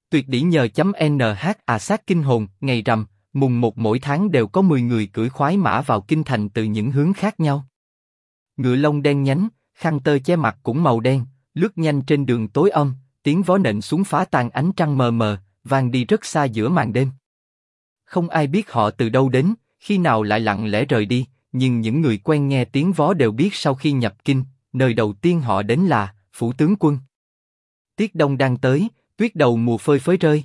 Tuyệt đỉ nhờ.nh sát kinh hồn, ngày rằm, mùng 1 mỗi tháng đều có 10 người cưỡi khoái mã vào kinh thành từ những hướng khác nhau. Ngựa lông đen nhánh, khăn tơ che mặt cũng màu đen, lướt nhanh trên đường tối âm, tiếng vó nện xuống phá tan ánh trăng mờ mờ, vang đi rất xa giữa màn đêm. Không ai biết họ từ đâu đến, khi nào lại lặng lẽ rời đi, nhưng những người quen nghe tiếng vó đều biết sau khi nhập kinh, nơi đầu tiên họ đến là phủ tướng quân. Tiết đông đang tới, tuyết đầu mùa phơi phới rơi.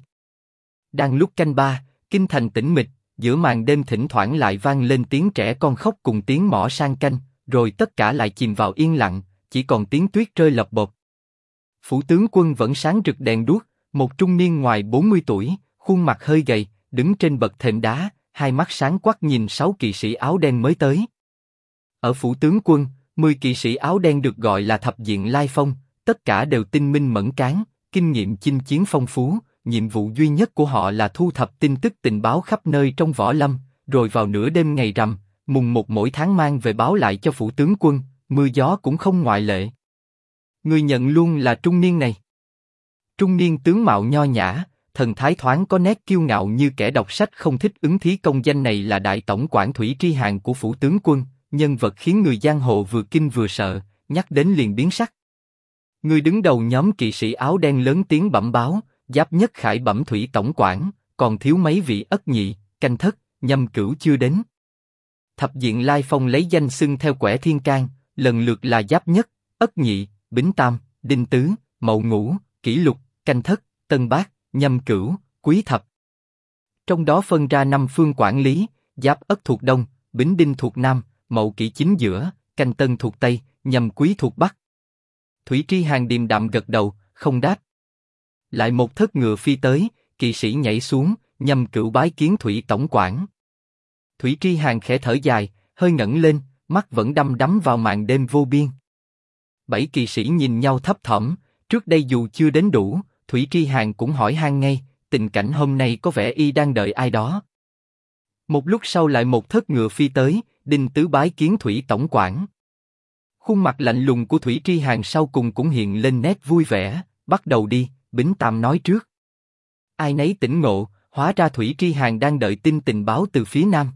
Đang lúc canh ba, kinh thành tĩnh mịch, giữa màn đêm thỉnh thoảng lại vang lên tiếng trẻ con khóc cùng tiếng mõ sang canh, rồi tất cả lại chìm vào yên lặng, chỉ còn tiếng tuyết rơi lộc bộc. Phủ tướng quân vẫn sáng rực đèn đuốc, một trung niên ngoài 40 tuổi, khuôn mặt hơi gầy, đứng trên bậc thềm đá, hai mắt sáng quắc nhìn 6 kỵ sĩ áo đen mới tới. Ở phủ tướng quân, 10 kỵ sĩ áo đen được gọi là thập diện lai phong, tất cả đều tinh minh mẫn cán, kinh nghiệm chinh chiến phong phú, nhiệm vụ duy nhất của họ là thu thập tin tức tình báo khắp nơi trong võ lâm, rồi vào nửa đêm ngày rằm, mùng 1 mỗi tháng mang về báo lại cho phủ tướng quân, mưa gió cũng không ngoại lệ. Người nhận luôn là trung niên này. Trung niên tướng mạo nho nhã, thần thái thoáng có nét kiêu ngạo như kẻ đọc sách không thích ứng thí công danh này là đại tổng quản Thủy Tri Hàn của phủ tướng quân, nhân vật khiến người giang hồ vừa kinh vừa sợ, nhắc đến liền biến sắc. Người đứng đầu nhóm kỵ sĩ áo đen lớn tiếng bẩm báo, Giáp Nhất khải bẩm Thủy tổng quản, còn thiếu mấy vị Ất Nhị, Canh Thất, Nhâm Cửu chưa đến. Thập diện lai phong lấy danh xưng theo quẻ thiên can, lần lượt là Giáp Nhất, Ất Nhị, Bính Tam, Đinh Tứ, Mậu Ngũ, Kỷ Lục, Canh Thất, Tân Bát, Nhâm Cửu, Quý Thập. Trong đó phân ra 5 phương quản lý, Giáp Ất thuộc Đông, Bính Đinh thuộc Nam, Mậu Kỷ chính giữa, Canh Tân thuộc Tây, Nhâm Quý thuộc Bắc. Thủy Tri Hàn điềm đạm gật đầu, không đáp. Lại một thất ngựa phi tới, kỵ sĩ nhảy xuống, Nhâm Cửu bái kiến Thủy tổng quản. Thủy Tri Hàn khẽ thở dài, hơi ngẩng lên, mắt vẫn đăm đắm vào màn đêm vô biên. 7 kỵ sĩ nhìn nhau thấp thỏm, trước đây dù chưa đến đủ, Thủy Tri Hàn cũng hỏi han ngay, tình cảnh hôm nay có vẻ y đang đợi ai đó. Một lúc sau lại một thất ngựa phi tới, Đinh Tứ bái kiến Thủy tổng quản. Khuôn mặt lạnh lùng của Thủy Tri Hàn sau cùng cũng hiện lên nét vui vẻ, bắt đầu đi, Bính Tam nói trước. Ai nấy tỉnh ngộ, hóa ra Thủy Tri Hàn đang đợi tin tình báo từ phía Nam.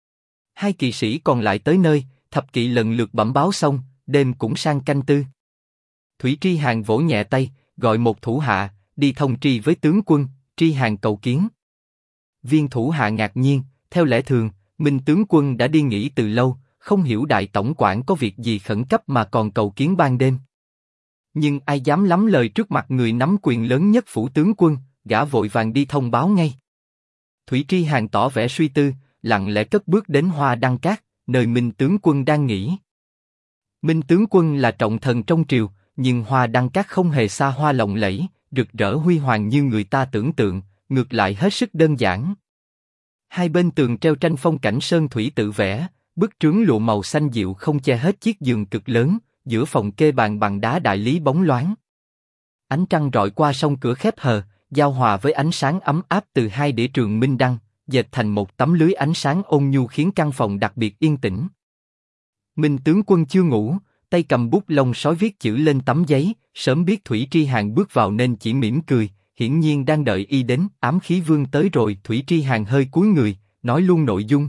2 kỵ sĩ còn lại tới nơi, thập kỵ lần lượt bẩm báo xong, đêm cũng sang canh tư. Thủy Tri Hàn vỗ nhẹ tay, gọi một thủ hạ, đi thông tri với tướng quân, Tri Hàn cầu kiến. Viên thủ hạ ngạc nhiên, theo lẽ thường, Minh tướng quân đã đi nghỉ từ lâu, không hiểu đại tổng quản có việc gì khẩn cấp mà còn cầu kiến ban đêm. Nhưng ai dám lắm lời trước mặt người nắm quyền lớn nhất phủ tướng quân, gã vội vàng đi thông báo ngay. Thủy Tri Hàn tỏ vẻ suy tư, lặng lẽ cất bước đến Hoa Đăng Cát, nơi Minh tướng quân đang nghỉ. Minh tướng quân là trọng thần trong triều, nhưng Hoa Đăng Cát không hề xa hoa lộng lẫy, rực rỡ huy hoàng như người ta tưởng tượng, ngược lại hết sức đơn giản. Hai bên tường treo tranh phong cảnh sơn thủy tự vẽ, bức trướng lụa màu xanh dịu không che hết chiếc giường cực lớn, giữa phòng kê bàn bằng đá đại lý bóng loáng. Ánh trăng rọi qua song cửa khép hờ, giao hòa với ánh sáng ấm áp từ 2 đĩa trường minh đăng, dệt thành một tấm lưới ánh sáng ôn nhu khiến căn phòng đặc biệt yên tĩnh. Minh tướng quân chưa ngủ, tay cầm bút lông sói viết chữ lên tấm giấy, sớm biết Thủy Tri Hàn bước vào nên chỉ mỉm cười, hiển nhiên đang đợi y đến. Ám khí vương tới rồi. Thủy Tri Hàn hơi cúi người, nói luôn nội dung.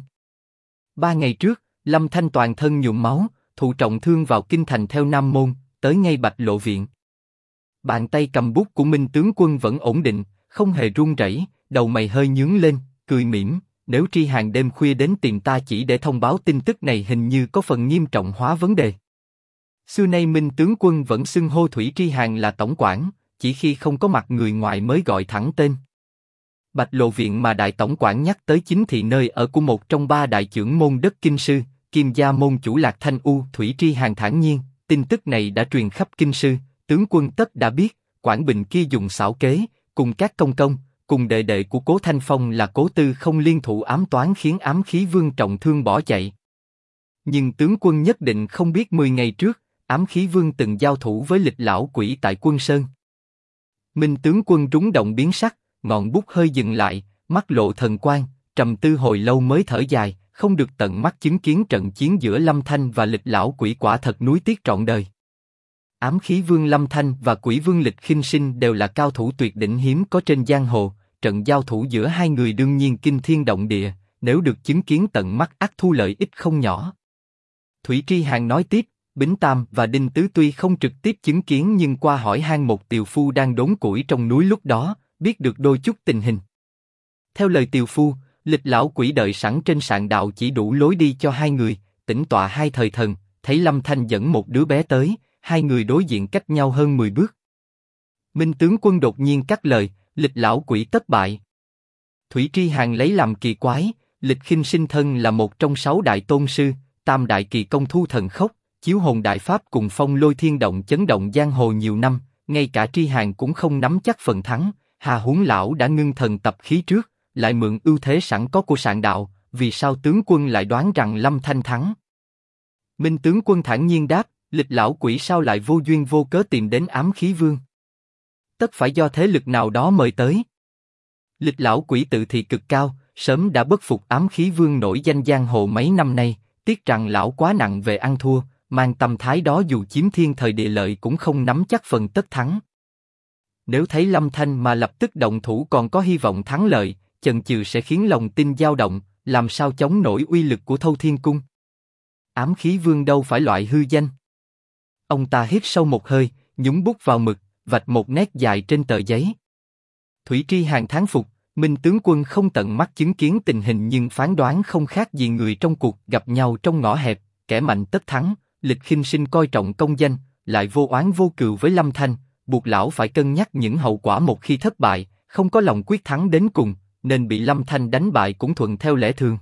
3 ngày trước, Lâm Thanh toàn thân nhuộm máu, thụ trọng thương vào kinh thành theo Nam môn, tới ngay Bạch Lộ viện. Bàn tay cầm bút của Minh tướng quân vẫn ổn định, không hề run rẩy, đầu mày hơi nhướng lên, cười mỉm. Nếu Tri Hàn đêm khuya đến tìm ta chỉ để thông báo tin tức này hình như có phần nghiêm trọng hóa vấn đề. Xưa nay Minh tướng quân vẫn xưng hô Thủy Tri Hàn là tổng quản, chỉ khi không có mặt người ngoài mới gọi thẳng tên. Bạch Lộ viện mà đại tổng quản nhắc tới chính thị nơi ở của một trong 3 đại trưởng môn đất kinh sư, Kim gia môn chủ Lạc Thanh U. Thủy Tri Hàn thản nhiên, tin tức này đã truyền khắp kinh sư, tướng quân tất đã biết. Quảng Bình kia dùng xảo kế, cùng các công công, cùng đệ đệ của Cố Thanh Phong là Cố Tư không liên thủ ám toán khiến ám khí vương trọng thương bỏ chạy. Nhưng tướng quân nhất định không biết 10 ngày trước, ám khí vương từng giao thủ với Lịch lão quỷ tại Quân Sơn. Minh tướng quân rúng động biến sắc, ngọn bút hơi dừng lại, mắt lộ thần quang, trầm tư hồi lâu mới thở dài, không được tận mắt chứng kiến trận chiến giữa Lâm Thanh và Lịch lão quỷ quả thật nuối tiếc trọn đời. Ám khí vương Lâm Thanh và Quỷ vương Lịch Khinh Sinh đều là cao thủ tuyệt đỉnh hiếm có trên giang hồ, trận giao thủ giữa hai người đương nhiên kinh thiên động địa, nếu được chứng kiến tận mắt ắt thu lợi ích không nhỏ. Thủy Tri Hàn nói tiếp, Bính Tam và Đinh Tứ tuy không trực tiếp chứng kiến nhưng qua hỏi han một tiều phu đang đốn củi trong núi lúc đó, biết được đôi chút tình hình. Theo lời tiều phu, Lịch lão quỷ đợi sẵn trên sạn đạo chỉ đủ lối đi cho hai người, tĩnh tọa hai thời thần, thấy Lâm Thanh dẫn một đứa bé tới, hai người đối diện cách nhau hơn 10 bước. Minh tướng quân đột nhiên cắt lời, Lịch lão quỷ tất bại. Thủy Tri Hàn lấy làm kỳ quái, Lịch Khinh Sinh thân là một trong 6 đại tôn sư, tam đại kỳ công thu thần khốc, chiếu hồn đại pháp cùng phong lôi thiên động chấn động giang hồ nhiều năm, ngay cả Tri Hàn cũng không nắm chắc phần thắng. Hà huống lão đã ngưng thần tập khí trước, lại mượn ưu thế sẵn có của sạn đạo, vì sao tướng quân lại đoán rằng Lâm Thanh thắng? Minh tướng quân thản nhiên đáp, Lịch lão quỷ sao lại vô duyên vô cớ tìm đến ám khí vương? Tất phải do thế lực nào đó mời tới. Lịch lão quỷ tự thị cực cao, sớm đã bất phục ám khí vương nổi danh giang hồ mấy năm nay, tiếc rằng lão quá nặng về ăn thua, mang tâm thái đó dù chiếm thiên thời địa lợi cũng không nắm chắc phần tất thắng. Nếu thấy Lâm Thanh mà lập tức động thủ còn có hy vọng thắng lợi, chần chừ sẽ khiến lòng tin dao động, làm sao chống nổi uy lực của Thâu Thiên Cung. Ám khí vương đâu phải loại hư danh. Ông ta hít sâu một hơi, nhúng bút vào mực, vạch một nét dài trên tờ giấy. Thủy Tri Hàn thán phục, Minh tướng quân không tận mắt chứng kiến tình hình nhưng phán đoán không khác gì người trong cuộc gặp nhau trong ngõ hẹp, kẻ mạnh tất thắng. Lịch Khinh Sinh coi trọng công danh, lại vô oán vô cừu với Lâm Thanh, buộc lão phải cân nhắc những hậu quả một khi thất bại, không có lòng quyết thắng đến cùng, nên bị Lâm Thanh đánh bại cũng thuận theo lẽ thường.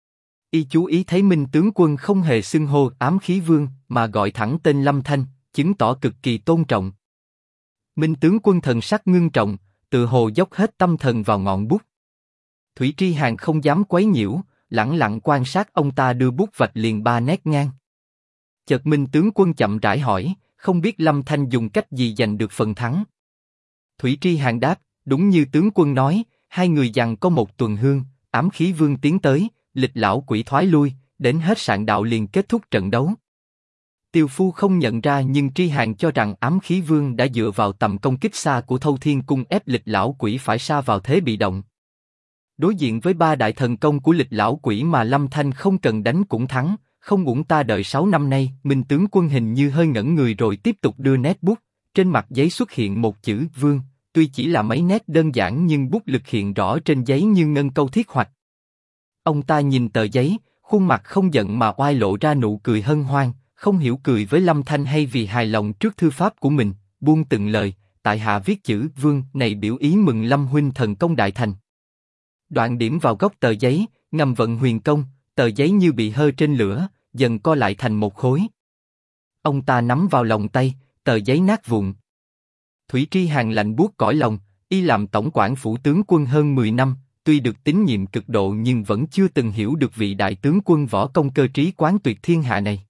Y chú ý thấy Minh tướng quân không hề xưng hô ám khí vương mà gọi thẳng tên Lâm Thanh, chứng tỏ cực kỳ tôn trọng. Minh tướng quân thần sắc ngưng trọng, tự hồ dốc hết tâm thần vào ngọn bút. Thủy Tri Hàn không dám quấy nhiễu, lẳng lặng quan sát ông ta đưa bút vạch liền 3 nét ngang. Chợt Minh tướng quân chậm rãi hỏi, không biết Lâm Thanh dùng cách gì giành được phần thắng. Thủy Tri Hàn đáp, đúng như tướng quân nói, hai người giằng có một tuần hương, ám khí vương tiến tới, Lịch lão quỷ thoái lui, đến hết sạn đạo liền kết thúc trận đấu. Tiều phu không nhận ra nhưng Tri Hàn cho rằng ám khí vương đã dựa vào tầm công kích xa của Thâu Thiên Cung ép Lịch lão quỷ phải sa vào thế bị động. Đối diện với 3 đại thần công của Lịch lão quỷ mà Lâm Thanh không cần đánh cũng thắng, không uổng ta đợi 6 năm nay. Minh tướng quân hình như hơi ngẩn người rồi tiếp tục đưa nét bút, trên mặt giấy xuất hiện một chữ vương, tuy chỉ là mấy nét đơn giản nhưng bút lực hiện rõ trên giấy như ngân câu thiết hoạch. Ông ta nhìn tờ giấy, khuôn mặt không giận mà oai lộ ra nụ cười hân hoan, không hiểu cười với Lâm Thanh hay vì hài lòng trước thư pháp của mình, buông từng lời, tại hạ viết chữ vương này biểu ý mừng Lâm huynh thần công đại thành. Đoạn điểm vào góc tờ giấy, ngầm vận huyền công, tờ giấy như bị hơ trên lửa, dần co lại thành một khối. Ông ta nắm vào lòng tay, tờ giấy nát vụn. Thủy Tri Hàn lạnh buốt cõi lòng, y làm tổng quản phủ tướng quân hơn 10 năm, tuy được tín nhiệm cực độ nhưng vẫn chưa từng hiểu được vị đại tướng quân võ công cơ trí quán tuyệt thiên hạ này.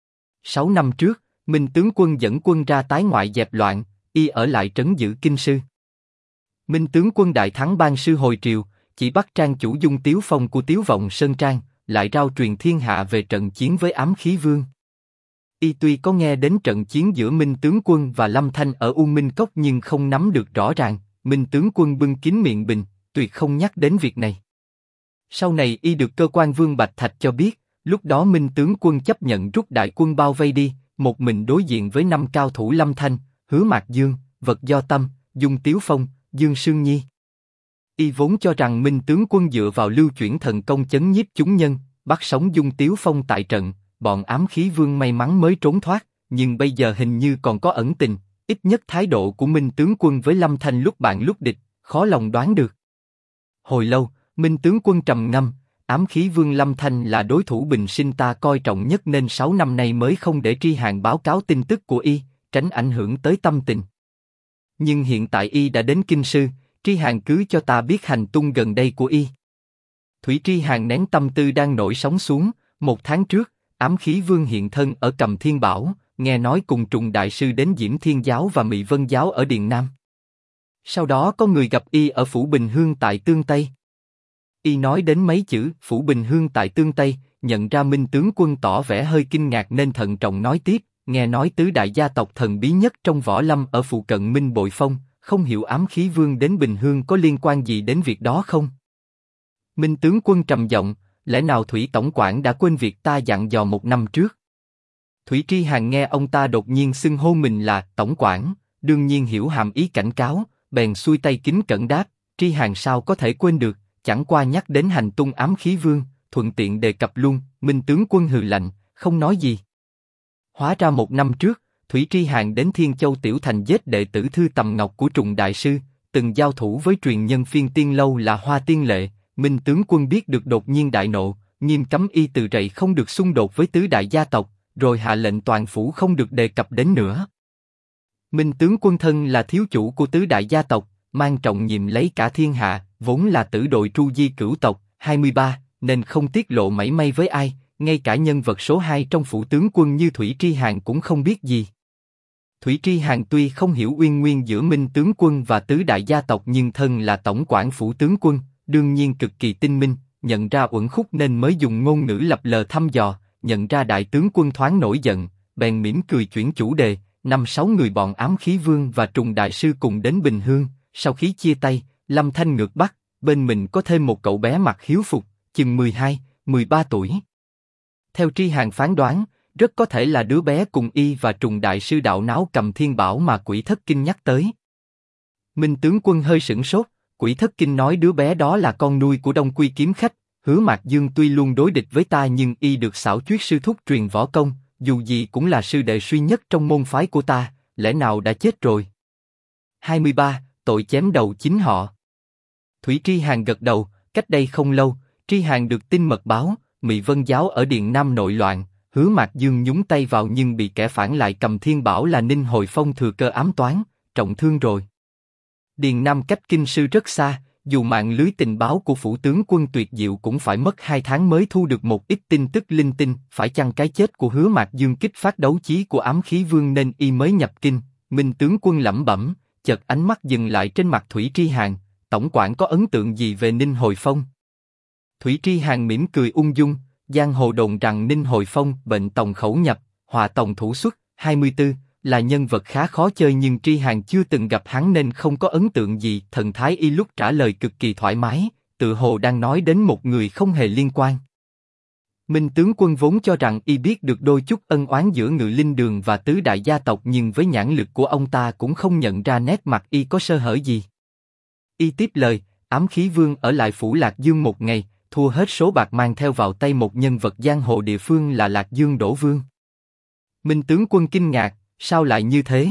6 năm trước, Minh tướng quân dẫn quân ra tái ngoại dẹp loạn, y ở lại trấn giữ kinh sư. Minh tướng quân đại thắng ban sư hồi triều, chỉ bắt trang chủ Dung Tiếu Phong của Tiếu Vọng Sơn Trang, lại rao truyền thiên hạ về trận chiến với ám khí vương. Y tuy có nghe đến trận chiến giữa Minh tướng quân và Lâm Thanh ở U Minh Cốc nhưng không nắm được rõ ràng. Minh tướng quân bưng kín miệng bình, tuyệt không nhắc đến việc này. Sau này y được cơ quan Vương Bạch Thạch cho biết, lúc đó Minh tướng quân chấp nhận rút đại quân bao vây đi, một mình đối diện với 5 cao thủ Lâm Thanh, Hứa Mạc Dương, Vật Do Tâm, Dung Tiếu Phong, Dương Sương Nhi. Y vốn cho rằng Minh tướng quân dựa vào lưu chuyển thần công chấn nhiếp chúng nhân, bắt sống Dung Tiếu Phong tại trận, bọn ám khí vương may mắn mới trốn thoát, nhưng bây giờ hình như còn có ẩn tình, ít nhất thái độ của Minh tướng quân với Lâm Thanh lúc bạn lúc địch, khó lòng đoán được. Hồi lâu, Minh tướng quân trầm ngâm, ám khí vương Lâm Thanh là đối thủ bình sinh ta coi trọng nhất nên 6 năm nay mới không để Tri Hàn báo cáo tin tức của y, tránh ảnh hưởng tới tâm tình. Nhưng hiện tại y đã đến kinh sư, Tri Hàn cứ cho ta biết hành tung gần đây của y. Thủy Tri Hàn nén tâm tư đang nổi sóng xuống, 1 tháng trước, ám khí vương hiện thân ở Cầm Thiên Bảo, nghe nói cùng Trùng đại sư đến Diễm Thiên giáo và Mị Vân giáo ở Điền Nam. Sau đó có người gặp y ở Phủ Bình Hương tại Tương Tây. Y nói đến mấy chữ Phủ Bình Hương tại Tương Tây, nhận ra Minh tướng quân tỏ vẻ hơi kinh ngạc nên thận trọng nói tiếp, nghe nói tứ đại gia tộc thần bí nhất trong võ lâm ở phụ cận Minh Bội Phong, không hiểu ám khí vương đến Bình Hương có liên quan gì đến việc đó không? Minh tướng quân trầm giọng, lẽ nào Thủy tổng quản đã quên việc ta dặn dò 1 năm trước? Thủy Tri Hàn nghe ông ta đột nhiên xưng hô mình là tổng quản, đương nhiên hiểu hàm ý cảnh cáo, bèn xuôi tay kính cẩn đáp, Tri Hàn sao có thể quên được, chẳng qua nhắc đến hành tung ám khí vương, thuận tiện đề cập luôn. Minh tướng quân hừ lạnh, không nói gì. Hóa ra 1 năm trước, Thủy Tri Hàn đến Thiên Châu Tiểu Thành giết đệ tử Thư Tầm Ngọc của Trùng Đại Sư, từng giao thủ với truyền nhân Phiên Tiên Lâu là Hoa Tiên Lệ. Minh tướng quân biết được đột nhiên đại nộ, nghiêm cấm y từ rậy không được xung đột với tứ đại gia tộc, rồi hạ lệnh toàn phủ không được đề cập đến nữa. Minh tướng quân thân là thiếu chủ của tứ đại gia tộc, mang trọng nhiệm lấy cả thiên hạ, vốn là tử đội tru di cửu tộc 23, nên không tiết lộ mảy may với ai, ngay cả nhân vật số 2 trong phủ tướng quân như Thủy Tri Hàn cũng không biết gì. Thủy Tri Hàn tuy không hiểu uyên nguyên giữa Minh tướng quân và tứ đại gia tộc nhưng thân là tổng quản phủ tướng quân, đương nhiên cực kỳ tinh minh, nhận ra uẩn khúc nên mới dùng ngôn ngữ lập lờ thăm dò, nhận ra đại tướng quân thoáng nổi giận, bèn mỉm cười chuyển chủ đề, 5-6 người bọn ám khí vương và Trùng Đại Sư cùng đến Bình Hương, sau khi chia tay, Lâm Thanh ngược Bắc, bên mình có thêm một cậu bé mặc hiếu phục, chừng 12-13 tuổi. Theo Tri Hàn phán đoán, rất có thể là đứa bé cùng y và Trùng Đại Sư đạo náo Cầm Thiên Bảo mà Quỷ Thất Kinh nhắc tới. Minh tướng quân hơi sửng sốt, Quỷ Thất Kinh nói đứa bé đó là con nuôi của Đông Quy kiếm khách, Hứa Mạc Dương tuy luôn đối địch với ta nhưng y được xảo chuyết sư thúc truyền võ công, dù gì cũng là sư đệ duy nhất trong môn phái của ta, lẽ nào đã chết rồi? 23. Tội chém đầu chính họ. Thủy Tri Hàn gật đầu, cách đây không lâu, Tri Hàn được tin mật báo, Mị Vân giáo ở Điện Nam nội loạn, Hứa Mạc Dương nhúng tay vào nhưng bị kẻ phản lại Cầm Thiên Bảo là Ninh Hồi Phong thừa cơ ám toán, trọng thương rồi. Điện Nam cách kinh sư rất xa, dù mạng lưới tình báo của phủ tướng quân tuyệt diệu cũng phải mất 2 tháng mới thu được một ít tin tức linh tinh, phải chăng cái chết của Hứa Mạc Dương kích phát đấu chí của ám khí vương nên y mới nhập kinh. Minh tướng quân lẩm bẩm, chợt ánh mắt dừng lại trên mặt Thủy Tri Hàn, tổng quản có ấn tượng gì về Ninh Hồi Phong? Thủy Tri Hàn mỉm cười ung dung, giang hồ đồn rằng Ninh Hồi Phong bệnh tòng khẩu nhập, hòa tòng thủ xuất, 24, là nhân vật khá khó chơi nhưng Tri Hàn chưa từng gặp hắn nên không có ấn tượng gì. Thần thái y lúc trả lời cực kỳ thoải mái, tự hồ đang nói đến một người không hề liên quan. Minh tướng quân vốn cho rằng y biết được đôi chút ân oán giữa Ngự Linh Đường và tứ đại gia tộc nhưng với nhãn lực của ông ta cũng không nhận ra nét mặt y có sơ hở gì. Y tiếp lời, ám khí vương ở lại phủ Lạc Dương 1 ngày, thua hết số bạc mang theo vào tay một nhân vật giang hồ địa phương là Lạc Dương Đỗ Vương. Minh tướng quân kinh ngạc, sao lại như thế?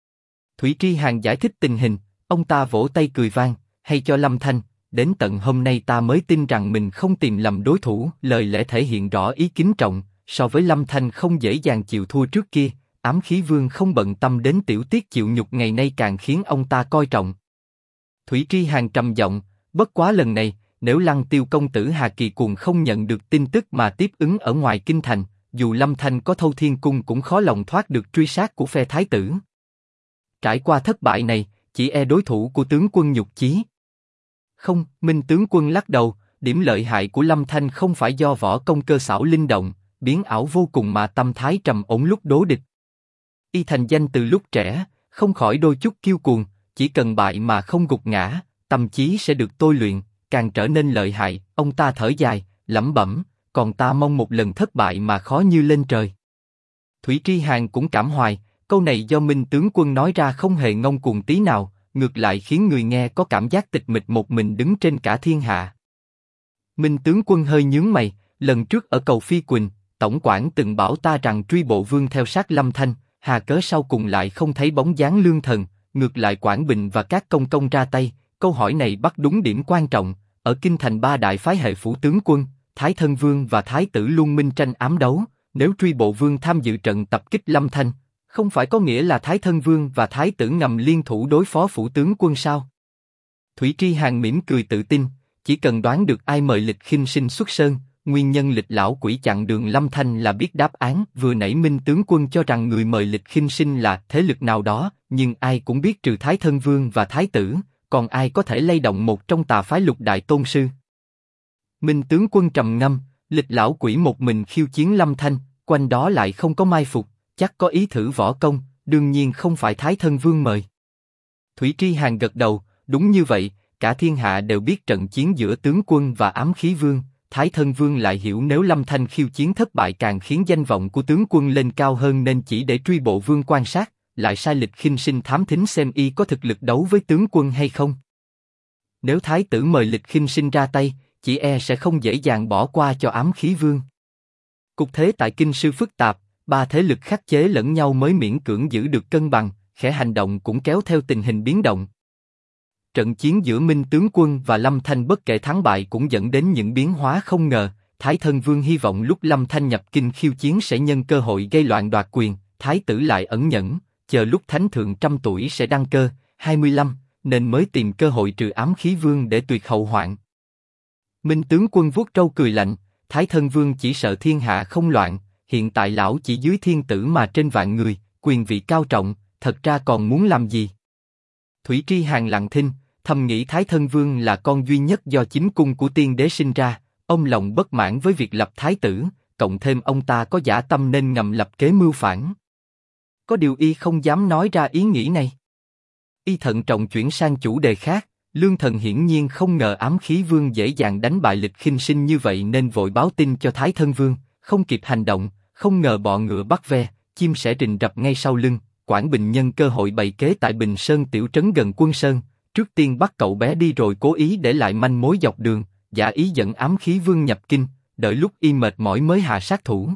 Thủy Tri Hàn giải thích tình hình, ông ta vỗ tay cười vang, hay cho Lâm Thanh, đến tận hôm nay ta mới tin rằng mình không tìm lầm đối thủ. Lời lẽ thể hiện rõ ý kính trọng, so với Lâm Thanh không dễ dàng chịu thua trước kia, ám khí vương không bận tâm đến tiểu tiết chịu nhục ngày nay càng khiến ông ta coi trọng. Thủy Tri Hàn trầm giọng, bất quá lần này, nếu Lăng Tiêu công tử Hà Kỳ Cuồng không nhận được tin tức mà tiếp ứng ở ngoài kinh thành, dù Lâm Thanh có Thâu Thiên Cung cũng khó lòng thoát được truy sát của phe thái tử. Trải qua thất bại này, chỉ e đối thủ của tướng quân nhục chí. Không, Minh tướng quân lắc đầu, điểm lợi hại của Lâm Thanh không phải do võ công cơ xảo linh động, biến ảo vô cùng mà tâm thái trầm ổn lúc đối địch. Y thành danh từ lúc trẻ, không khỏi đôi chút kiêu cuồng, chỉ cần bại mà không gục ngã, tâm trí sẽ được tôi luyện, càng trở nên lợi hại. Ông ta thở dài, lẩm bẩm, còn ta mong một lần thất bại mà khó như lên trời. Thủy Tri Hàn cũng cảm hoài, câu này do Minh tướng quân nói ra không hề ngông cuồng tí nào, ngược lại khiến người nghe có cảm giác tịch mịch một mình đứng trên cả thiên hạ. Minh tướng quân hơi nhướng mày, lần trước ở cầu Phi Quỳnh, tổng quản từng bảo ta rằng truy bộ vương theo sát Lâm Thanh, hà cớ sau cùng lại không thấy bóng dáng lương thần, ngược lại Quảng Bình và các công công ra tay. Câu hỏi này bắt đúng điểm quan trọng. Ở kinh thành 3 đại phái hệ phủ tướng quân, Thái Thân Vương và Thái tử luôn minh tranh ám đấu. Nếu truy bộ vương tham dự trận tập kích Lâm Thanh, không phải có nghĩa là Thái Thân Vương và Thái tử ngầm liên thủ đối phó phủ tướng quân sao? Thủy Tri Hàn mỉm cười tự tin, chỉ cần đoán được ai mời Lịch Khinh Sinh xuất sơn, nguyên nhân Lịch lão quỷ chặn đường Lâm Thanh là biết đáp án. Vừa nãy Minh tướng quân cho rằng người mời Lịch Khinh Sinh là thế lực nào đó, nhưng ai cũng biết trừ Thái Thân Vương và Thái tử, còn ai có thể lay động một trong tà phái Lục đại tôn sư? Minh tướng quân trầm ngâm, Lịch lão quỷ một mình khiêu chiến Lâm Thanh, quanh đó lại không có mai phục, chắc có ý thử võ công, đương nhiên không phải Thái Thân Vương mời. Thủy Tri Hàn gật đầu, đúng như vậy, cả thiên hạ đều biết trận chiến giữa tướng quân và ám khí vương, Thái Thân Vương lại hiểu nếu Lâm Thanh khiêu chiến thất bại càng khiến danh vọng của tướng quân lên cao hơn nên chỉ để truy bộ vương quan sát, lại sai Lịch Khinh Sinh thám thính xem y có thực lực đấu với tướng quân hay không. Nếu Thái tử mời Lịch Khinh Sinh ra tay, chỉ e sẽ không dễ dàng bỏ qua cho ám khí vương. Cục thế tại Kinh Sư phức tạp, ba thế lực khắc chế lẫn nhau mới miễn cưỡng giữ được cân bằng, khẽ hành động cũng kéo theo tình hình biến động. Trận chiến giữa Minh tướng quân và Lâm Thanh bất kể thắng bại cũng dẫn đến những biến hóa không ngờ. Thái Thân Vương hy vọng lúc Lâm Thanh nhập kinh khiêu chiến sẽ nhân cơ hội gây loạn đoạt quyền, Thái tử lại ẩn nhẫn, chờ lúc Thánh Thượng 100 tuổi sẽ đăng cơ, 25, nên mới tìm cơ hội trừ ám khí vương để tuyệt hậu hoạn. Minh tướng quân vuốt râu cười lạnh, Thái Thân Vương chỉ sợ thiên hạ không loạn, hiện tại lão chỉ dưới thiên tử mà trên vạn người, quyền vị cao trọng, thật ra còn muốn làm gì? Thủy Tri Hàn lặng thinh, thầm nghĩ Thái Thân Vương là con duy nhất do chính cung của tiên đế sinh ra, ông lòng bất mãn với việc lập thái tử, cộng thêm ông ta có dã tâm nên ngầm lập kế mưu phản. Có điều y không dám nói ra ý nghĩ này. Y thận trọng chuyển sang chủ đề khác, Lương Thần hiển nhiên không ngờ ám khí vương dễ dàng đánh bại Lịch Khinh Sinh như vậy nên vội báo tin cho Thái Thân Vương, không kịp hành động, không ngờ bọ ngựa bắt ve, chim sẻ rình rập ngay sau lưng. Quảng Bình nhân cơ hội bày kế tại Bình Sơn tiểu trấn gần Quân Sơn, trước tiên bắt cậu bé đi rồi cố ý để lại manh mối dọc đường, giả ý dẫn ám khí vương nhập kinh, đợi lúc y mệt mỏi mới hạ sát thủ.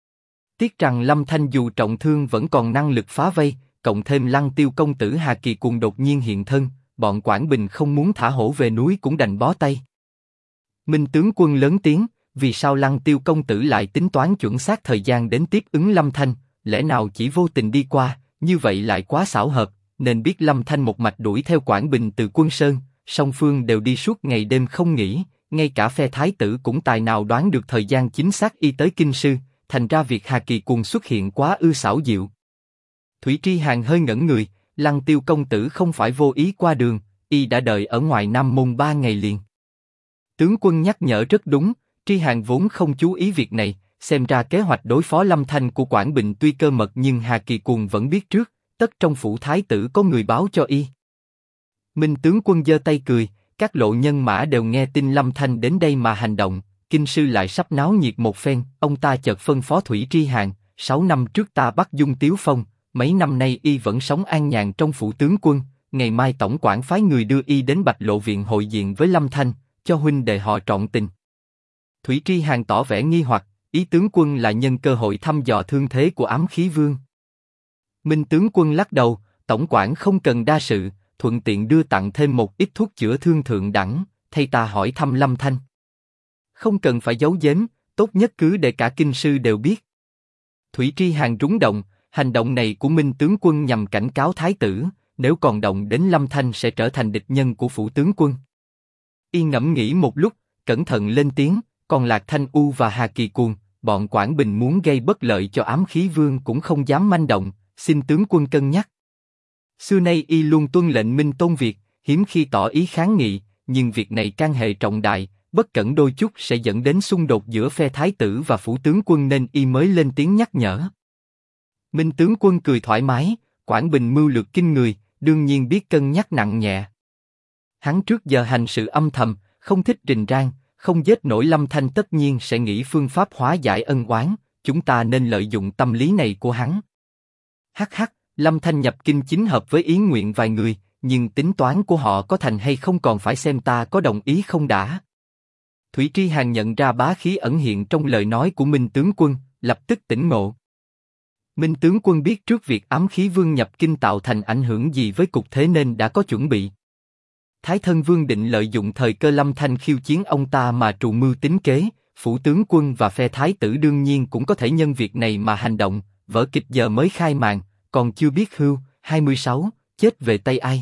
Tiếc rằng Lâm Thanh dù trọng thương vẫn còn năng lực phá vây, cộng thêm Lăng Tiêu công tử Hà Kỳ Cuồng đột nhiên hiện thân, bọn Quảng Bình không muốn thả hổ về núi cũng đành bó tay. Minh tướng quân lớn tiếng, vì sao Lăng Tiêu công tử lại tính toán chuẩn xác thời gian đến tiếp ứng Lâm Thanh, lẽ nào chỉ vô tình đi qua? Như vậy lại quá xảo hợp, nên biết Lâm Thanh một mạch đuổi theo Quảng Bình từ Quân Sơn, song phương đều đi suốt ngày đêm không nghỉ, ngay cả phe thái tử cũng tài nào đoán được thời gian chính xác y tới Kinh Sư, thành ra việc Hà Kỳ Cuồng xuất hiện quá ư xảo diệu. Thủy Tri Hàn hơi ngẩn người, Lăng Tiêu công tử không phải vô ý qua đường, y đã đợi ở ngoài Nam Môn 3 ngày liền. Tướng quân nhắc nhở rất đúng, Tri Hàn vốn không chú ý việc này. Xem ra kế hoạch đối phó Lâm Thanh của Quảng Bình tuy cơ mật nhưng Hà Kỳ Cuồng vẫn biết trước, tất trong phủ thái tử có người báo cho y. Minh tướng quân giơ tay cười, các lộ nhân mã đều nghe tin Lâm Thanh đến đây mà hành động, Kinh Sư lại sắp náo nhiệt một phen, ông ta chợt phân phó Thủy Tri Hàn, 6 năm trước ta bắt Dung Tiếu Phong, mấy năm nay y vẫn sống an nhàn trong phủ tướng quân, ngày mai tổng quản phái người đưa y đến Bạch Lộ viện hội diện với Lâm Thanh, cho huynh đệ họ trọn tình. Thủy Tri Hàn tỏ vẻ nghi hoặc. Ý tướng quân là nhân cơ hội thăm dò thương thế của ám khí vương. Minh tướng quân lắc đầu, tổng quản không cần đa sự, thuận tiện đưa tặng thêm một ít thuốc chữa thương thượng đẳng, thay ta hỏi thăm Lâm Thanh. Không cần phải giấu giếm, tốt nhất cứ để cả Kinh Sư đều biết. Thủy Tri Hàn rúng động, hành động này của Minh tướng quân nhằm cảnh cáo thái tử, nếu còn động đến Lâm Thanh sẽ trở thành địch nhân của phủ tướng quân. Y ngẫm nghĩ một lúc, cẩn thận lên tiếng, còn Lạc Thanh U và Hà Kỳ Cuồng, bọn Quảng Bình muốn gây bất lợi cho ám khí vương cũng không dám manh động, xin tướng quân cân nhắc. Xưa nay y luôn tuân lệnh Minh Tôn Việt, hiếm khi tỏ ý kháng nghị, nhưng việc này can hệ trọng đại, bất cẩn đôi chút sẽ dẫn đến xung đột giữa phe thái tử và phủ tướng quân nên y mới lên tiếng nhắc nhở. Minh tướng quân cười thoải mái, Quảng Bình mưu lược kinh người, đương nhiên biết cân nhắc nặng nhẹ. Hắn trước giờ hành sự âm thầm, không thích rình rang, không giết nổi Lâm Thanh tất nhiên sẽ nghĩ phương pháp hóa giải ân oán, chúng ta nên lợi dụng tâm lý này của hắn. Hắc hắc, Lâm Thanh nhập kinh chính hợp với ý nguyện vài người, nhưng tính toán của họ có thành hay không còn phải xem ta có đồng ý không đã. Thủy Tri Hàn nhận ra bá khí ẩn hiện trong lời nói của Minh tướng quân, lập tức tỉnh ngộ. Minh tướng quân biết trước việc ám khí vương nhập kinh tạo thành ảnh hưởng gì với cục thế nên đã có chuẩn bị. Thái Thân Vương định lợi dụng thời cơ Lâm Thanh khiêu chiến ông ta mà trù mưu tính kế, phủ tướng quân và phe thái tử đương nhiên cũng có thể nhân việc này mà hành động, vở kịch giờ mới khai màn, còn chưa biết hưu, 26, chết về tay ai.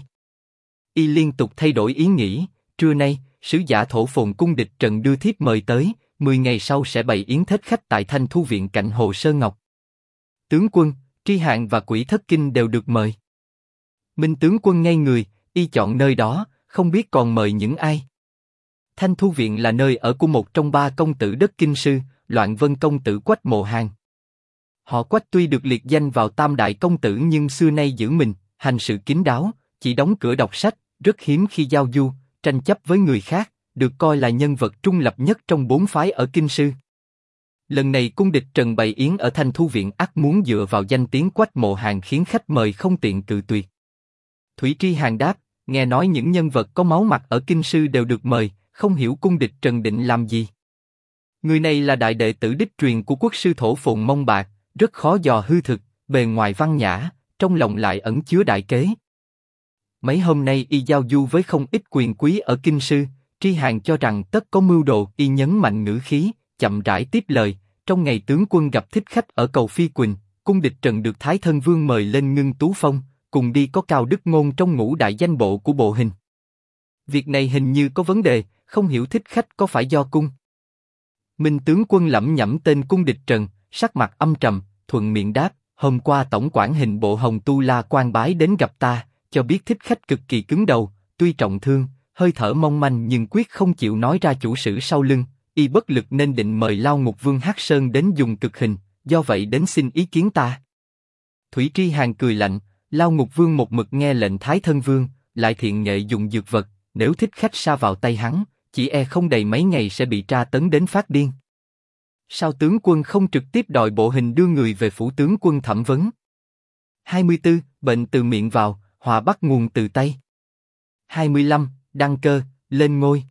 Y liên tục thay đổi ý nghĩ, trưa nay, sứ giả thổ phồn cung địch Trần đưa thiếp mời tới, 10 ngày sau sẽ bày yến thết khách tại Thanh Thu Viện cạnh Hồ Sơ Ngọc. Tướng quân, Tri Hàn và Quỷ Thất Kinh đều được mời. Minh tướng quân ngây người, y chọn nơi đó, không biết còn mời những ai. Thanh Thu Viện là nơi ở của một trong 3 công tử đất Kinh Sư, Loạn Vân công tử Quách Mộ Hàn. Họ Quách tuy được liệt danh vào tam đại công tử nhưng xưa nay giữ mình, hành sự kín đáo, chỉ đóng cửa đọc sách, rất hiếm khi giao du, tranh chấp với người khác, được coi là nhân vật trung lập nhất trong bốn phái ở Kinh Sư. Lần này cung địch Trần bày yến ở Thanh Thu Viện ắt muốn dựa vào danh tiếng Quách Mộ Hàn khiến khách mời không tiện cự tuyệt. Thủy Tri Hàn đáp, nghe nói những nhân vật có máu mặt ở Kinh Sư đều được mời, không hiểu cung địch Trần định làm gì. Người này là đại đệ tử đích truyền của quốc sư Thổ Phồn Mông Bạc, rất khó dò hư thực, bề ngoài văn nhã, trong lòng lại ẩn chứa đại kế. Mấy hôm nay y giao du với không ít quyền quý ở Kinh Sư, Tri Hàn cho rằng tất có mưu đồ, y nhấn mạnh ngữ khí, chậm rãi tiếp lời. Trong ngày tướng quân gặp thích khách ở cầu Phi Quỳnh, cung địch Trần được Thái Thân Vương mời lên Ngưng Tú Phong, cùng đi có Cao Đức Ngôn trong ngũ đại danh bộ của bộ hình. Việc này hình như có vấn đề, không hiểu thích khách có phải do cung. Minh tướng quân lẩm nhẩm tên cung địch Trần, sắc mặt âm trầm, thuận miệng đáp, hôm qua tổng quản hình bộ Hồng Tu La Quan bái đến gặp ta, cho biết thích khách cực kỳ cứng đầu, tuy trọng thương, hơi thở mong manh nhưng quyết không chịu nói ra chủ sử sau lưng. Y bất lực nên định mời Lao Ngục Vương Hắc Sơn đến dùng cực hình, do vậy đến xin ý kiến ta. Thủy Tri Hàn cười lạnh, Lao Ngục Vương một mực nghe lệnh Thái Thân Vương, lại thiện nghệ dùng dược vật, nếu thích khách sa vào tay hắn, chỉ e không đầy mấy ngày sẽ bị tra tấn đến phát điên. Sao tướng quân không trực tiếp đòi bộ hình đưa người về phủ tướng quân thẩm vấn? 24. Bệnh từ miệng vào, họa bắt nguồn từ tay. 25. Đăng cơ, lên ngôi.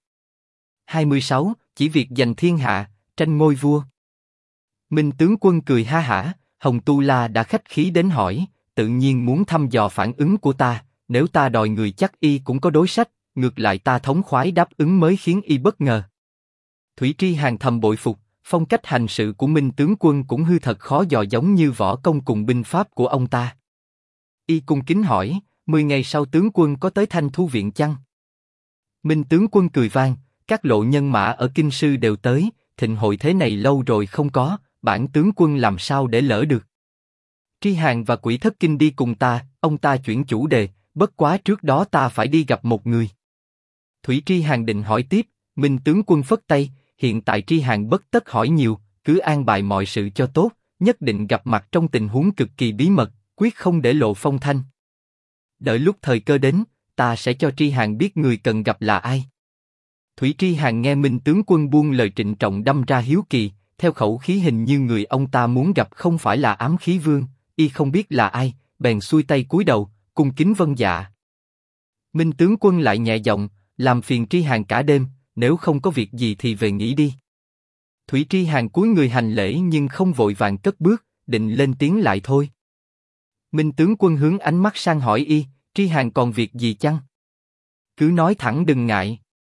26. Chỉ việc giành thiên hạ, tranh ngôi vua. Minh tướng quân cười ha hả, Hồng Tu La đã khách khí đến hỏi, tự nhiên muốn thăm dò phản ứng của ta, nếu ta đòi người chắc y cũng có đối sách, ngược lại ta thống khoái đáp ứng mới khiến y bất ngờ. Thủy Tri Hàn thầm bội phục, phong cách hành sự của Minh tướng quân cũng hư thật khó dò giống như võ công cùng binh pháp của ông ta. Y cung kính hỏi, 10 ngày sau tướng quân có tới Thanh Thu Viện chăng? Minh tướng quân cười vang, các lộ nhân mã ở Kinh Sư đều tới, thịnh hội thế này lâu rồi không có, bản tướng quân làm sao để lỡ được. Tri Hàn và Quỷ Thất Kinh đi cùng ta, ông ta chuyển chủ đề, bất quá trước đó ta phải đi gặp một người. Thủy Tri Hàn định hỏi tiếp, Minh tướng quân phất tay, hiện tại Tri Hàn bất tất hỏi nhiều, cứ an bài mọi sự cho tốt, nhất định gặp mặt trong tình huống cực kỳ bí mật, quyết không để lộ phong thanh. Đợi lúc thời cơ đến, ta sẽ cho Tri Hàn biết người cần gặp là ai. Thủy Tri Hàn nghe Minh tướng quân buông lời trịnh trọng đâm ra hiếu kỳ, theo khẩu khí hình như người ông ta muốn gặp không phải là Ám Khí Vương, y không biết là ai, bèn xuôi tay cúi đầu, cung kính vâng dạ. Minh tướng quân lại nhẹ giọng, làm phiền Tri Hàn cả đêm, nếu không có việc gì thì về nghỉ đi. Thủy Tri Hàn cúi người hành lễ nhưng không vội vàng cất bước, định lên tiếng lại thôi. Minh tướng quân hướng ánh mắt sang hỏi y, Tri Hàn còn việc gì chăng? Cứ nói thẳng đừng ngại.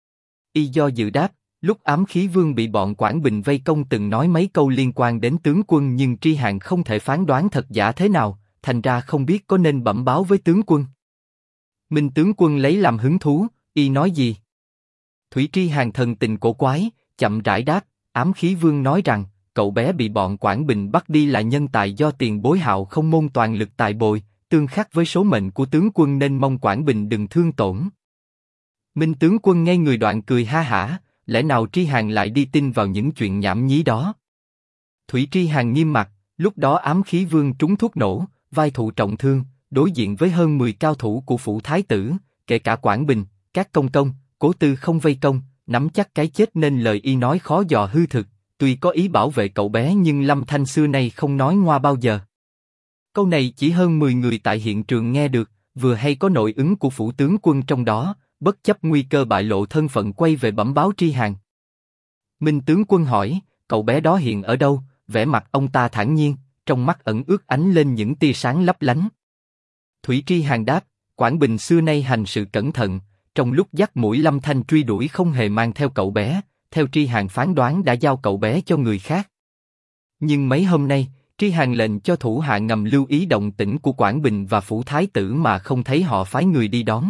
Y do dự đáp, lúc Ám Khí Vương bị bọn Quảng Bình vây công từng nói mấy câu liên quan đến tướng quân nhưng Tri Hàn không thể phán đoán thật giả thế nào, thành ra không biết có nên bẩm báo với tướng quân. Minh tướng quân lấy làm hứng thú, y nói gì? Thủy Tri Hàn thần tình cổ quái, chậm rãi đáp, Ám Khí Vương nói rằng, cậu bé bị bọn Quảng Bình bắt đi là nhân tài do tiền bối Hạo không môn toàn lực tài bồi, tương khắc với số mệnh của tướng quân nên mong Quảng Bình đừng thương tổn. Minh tướng quân nghe người đoạn cười ha hả, lẽ nào Tri Hàn lại đi tin vào những chuyện nhảm nhí đó? Thủy Tri Hàn nghiêm mặt, lúc đó Ám Khí Vương trúng thuốc nổ, vai thụ trọng thương, đối diện với hơn 10 cao thủ của phủ thái tử, kể cả Quảng Bình, các công công, Cố Tư không vây công, nắm chắc cái chết nên lời y nói khó dò hư thực. Tuy có ý bảo vệ cậu bé nhưng Lâm Thanh xưa nay không nói ngoa bao giờ. Câu này chỉ hơn 10 người tại hiện trường nghe được, vừa hay có nội ứng của phủ tướng quân trong đó, bất chấp nguy cơ bại lộ thân phận quay về bẩm báo Tri Hàn. Minh tướng quân hỏi, cậu bé đó hiện ở đâu? Vẻ mặt ông ta thản nhiên, trong mắt ẩn ước ánh lên những tia sáng lấp lánh. Thủy Tri Hàn đáp, Quảng Bình xưa nay hành sự cẩn thận, trong lúc dắt mũi Lâm Thanh truy đuổi không hề mang theo cậu bé. Theo Tri Hàn phán đoán đã giao cậu bé cho người khác. Nhưng mấy hôm nay, Tri Hàn lệnh cho thủ hạ ngầm lưu ý động tĩnh của Quảng Bình và phủ thái tử mà không thấy họ phái người đi đón.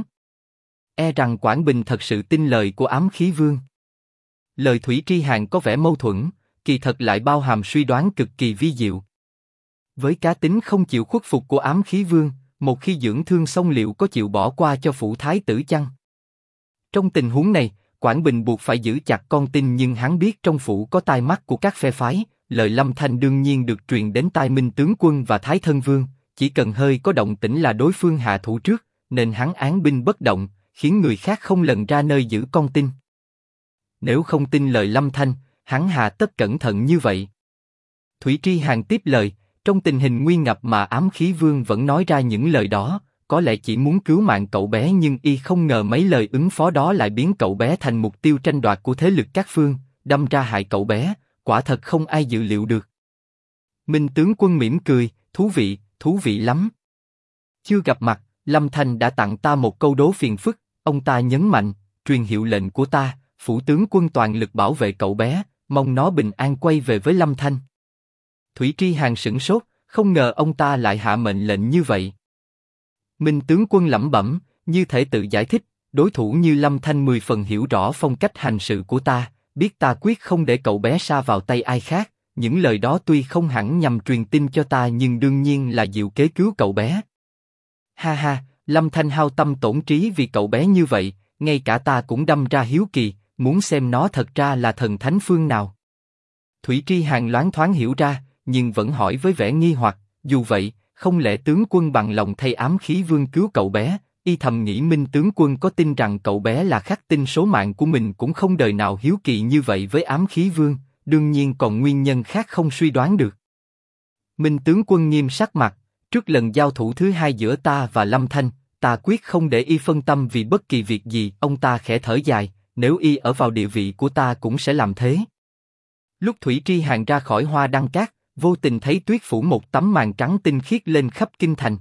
E rằng Quảng Bình thật sự tin lời của Ám Khí Vương. Lời Thủy Tri Hàn có vẻ mâu thuẫn, kỳ thật lại bao hàm suy đoán cực kỳ vi diệu. Với cá tính không chịu khuất phục của Ám Khí Vương, một khi dưỡng thương xong liệu có chịu bỏ qua cho phủ thái tử chăng? Trong tình huống này, Quảng Bình buộc phải giữ chặt con tin nhưng hắn biết trong phủ có tai mắt của các phe phái, lời Lâm Thanh đương nhiên được truyền đến tai Minh tướng quân và Thái Thân Vương, chỉ cần hơi có động tĩnh là đối phương hạ thủ trước, nên hắn án binh bất động, khiến người khác không lần ra nơi giữ con tin. Nếu không tin lời Lâm Thanh, hắn hà tất cẩn thận như vậy. Thủy Tri Hàn tiếp lời, trong tình hình nguy ngập mà Ám Khí Vương vẫn nói ra những lời đó, có lẽ chỉ muốn cứu mạng cậu bé, nhưng y không ngờ mấy lời ứng phó đó lại biến cậu bé thành mục tiêu tranh đoạt của thế lực các phương, đâm ra hại cậu bé, quả thật không ai dự liệu được. Minh tướng quân mỉm cười, thú vị lắm. Chưa gặp mặt, Lâm Thanh đã tặng ta một câu đố phiền phức, ông ta nhấn mạnh, truyền hiệu lệnh của ta, phủ tướng quân toàn lực bảo vệ cậu bé, mong nó bình an quay về với Lâm Thanh. Thủy Tri Hàn sửng sốt, không ngờ ông ta lại hạ mệnh lệnh như vậy. Minh tướng quân lẩm bẩm, như thể tự giải thích, đối thủ như Lâm Thanh 10 phần hiểu rõ phong cách hành sự của ta, biết ta quyết không để cậu bé sa vào tay ai khác. Những lời đó tuy không hẳn nhằm truyền tin cho ta nhưng đương nhiên là diệu kế cứu cậu bé. Ha ha, Lâm Thanh hao tâm tổn trí vì cậu bé như vậy, ngay cả ta cũng đâm ra hiếu kỳ, muốn xem nó thật ra là thần thánh phương nào. Thủy Tri Hàn loáng thoáng hiểu ra, nhưng vẫn hỏi với vẻ nghi hoặc, dù vậy, không lẽ tướng quân bằng lòng thay Ám Khí Vương cứu cậu bé? Y thầm nghĩ Minh tướng quân có tin rằng cậu bé là khắc tinh số mạng của mình cũng không đời nào hiếu kỳ như vậy với Ám Khí Vương, đương nhiên còn nguyên nhân khác không suy đoán được. Minh tướng quân nghiêm sắc mặt, trước lần giao thủ thứ hai giữa ta và Lâm Thanh, ta quyết không để y phân tâm vì bất kỳ việc gì. Ông ta khẽ thở dài, nếu y ở vào địa vị của ta cũng sẽ làm thế. Lúc Thủy Tri Hàn ra khỏi Hoa Đăng Cát, vô tình thấy tuyết phủ một tấm màn trắng tinh khiết lên khắp kinh thành.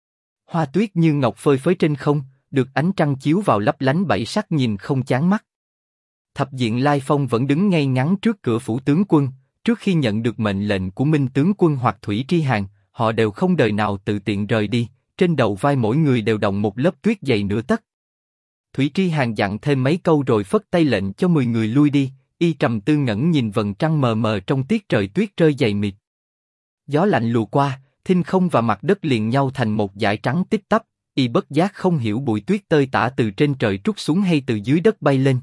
Hoa tuyết như ngọc phơi phới trên không, được ánh trăng chiếu vào lấp lánh bảy sắc nhìn không chán mắt. Thập diện Lai Phong vẫn đứng ngay ngắn trước cửa phủ tướng quân, trước khi nhận được mệnh lệnh của Minh tướng quân hoặc Thủy Tri Hàn, họ đều không đời nào tự tiện rời đi, trên đầu vai mỗi người đều đọng một lớp tuyết dày nửa tấc. Thủy Tri Hàn dặn thêm mấy câu rồi phất tay lệnh cho 10 người lui đi, y trầm tư ngẩn nhìn vầng trăng mờ mờ trong tiết trời tuyết rơi dày mịt. Gió lạnh lùa qua, thinh không và mặt đất liền nhau thành một dải trắng tít tắp, y bất giác không hiểu bụi tuyết tơi tả từ trên trời trút xuống hay từ dưới đất bay lên.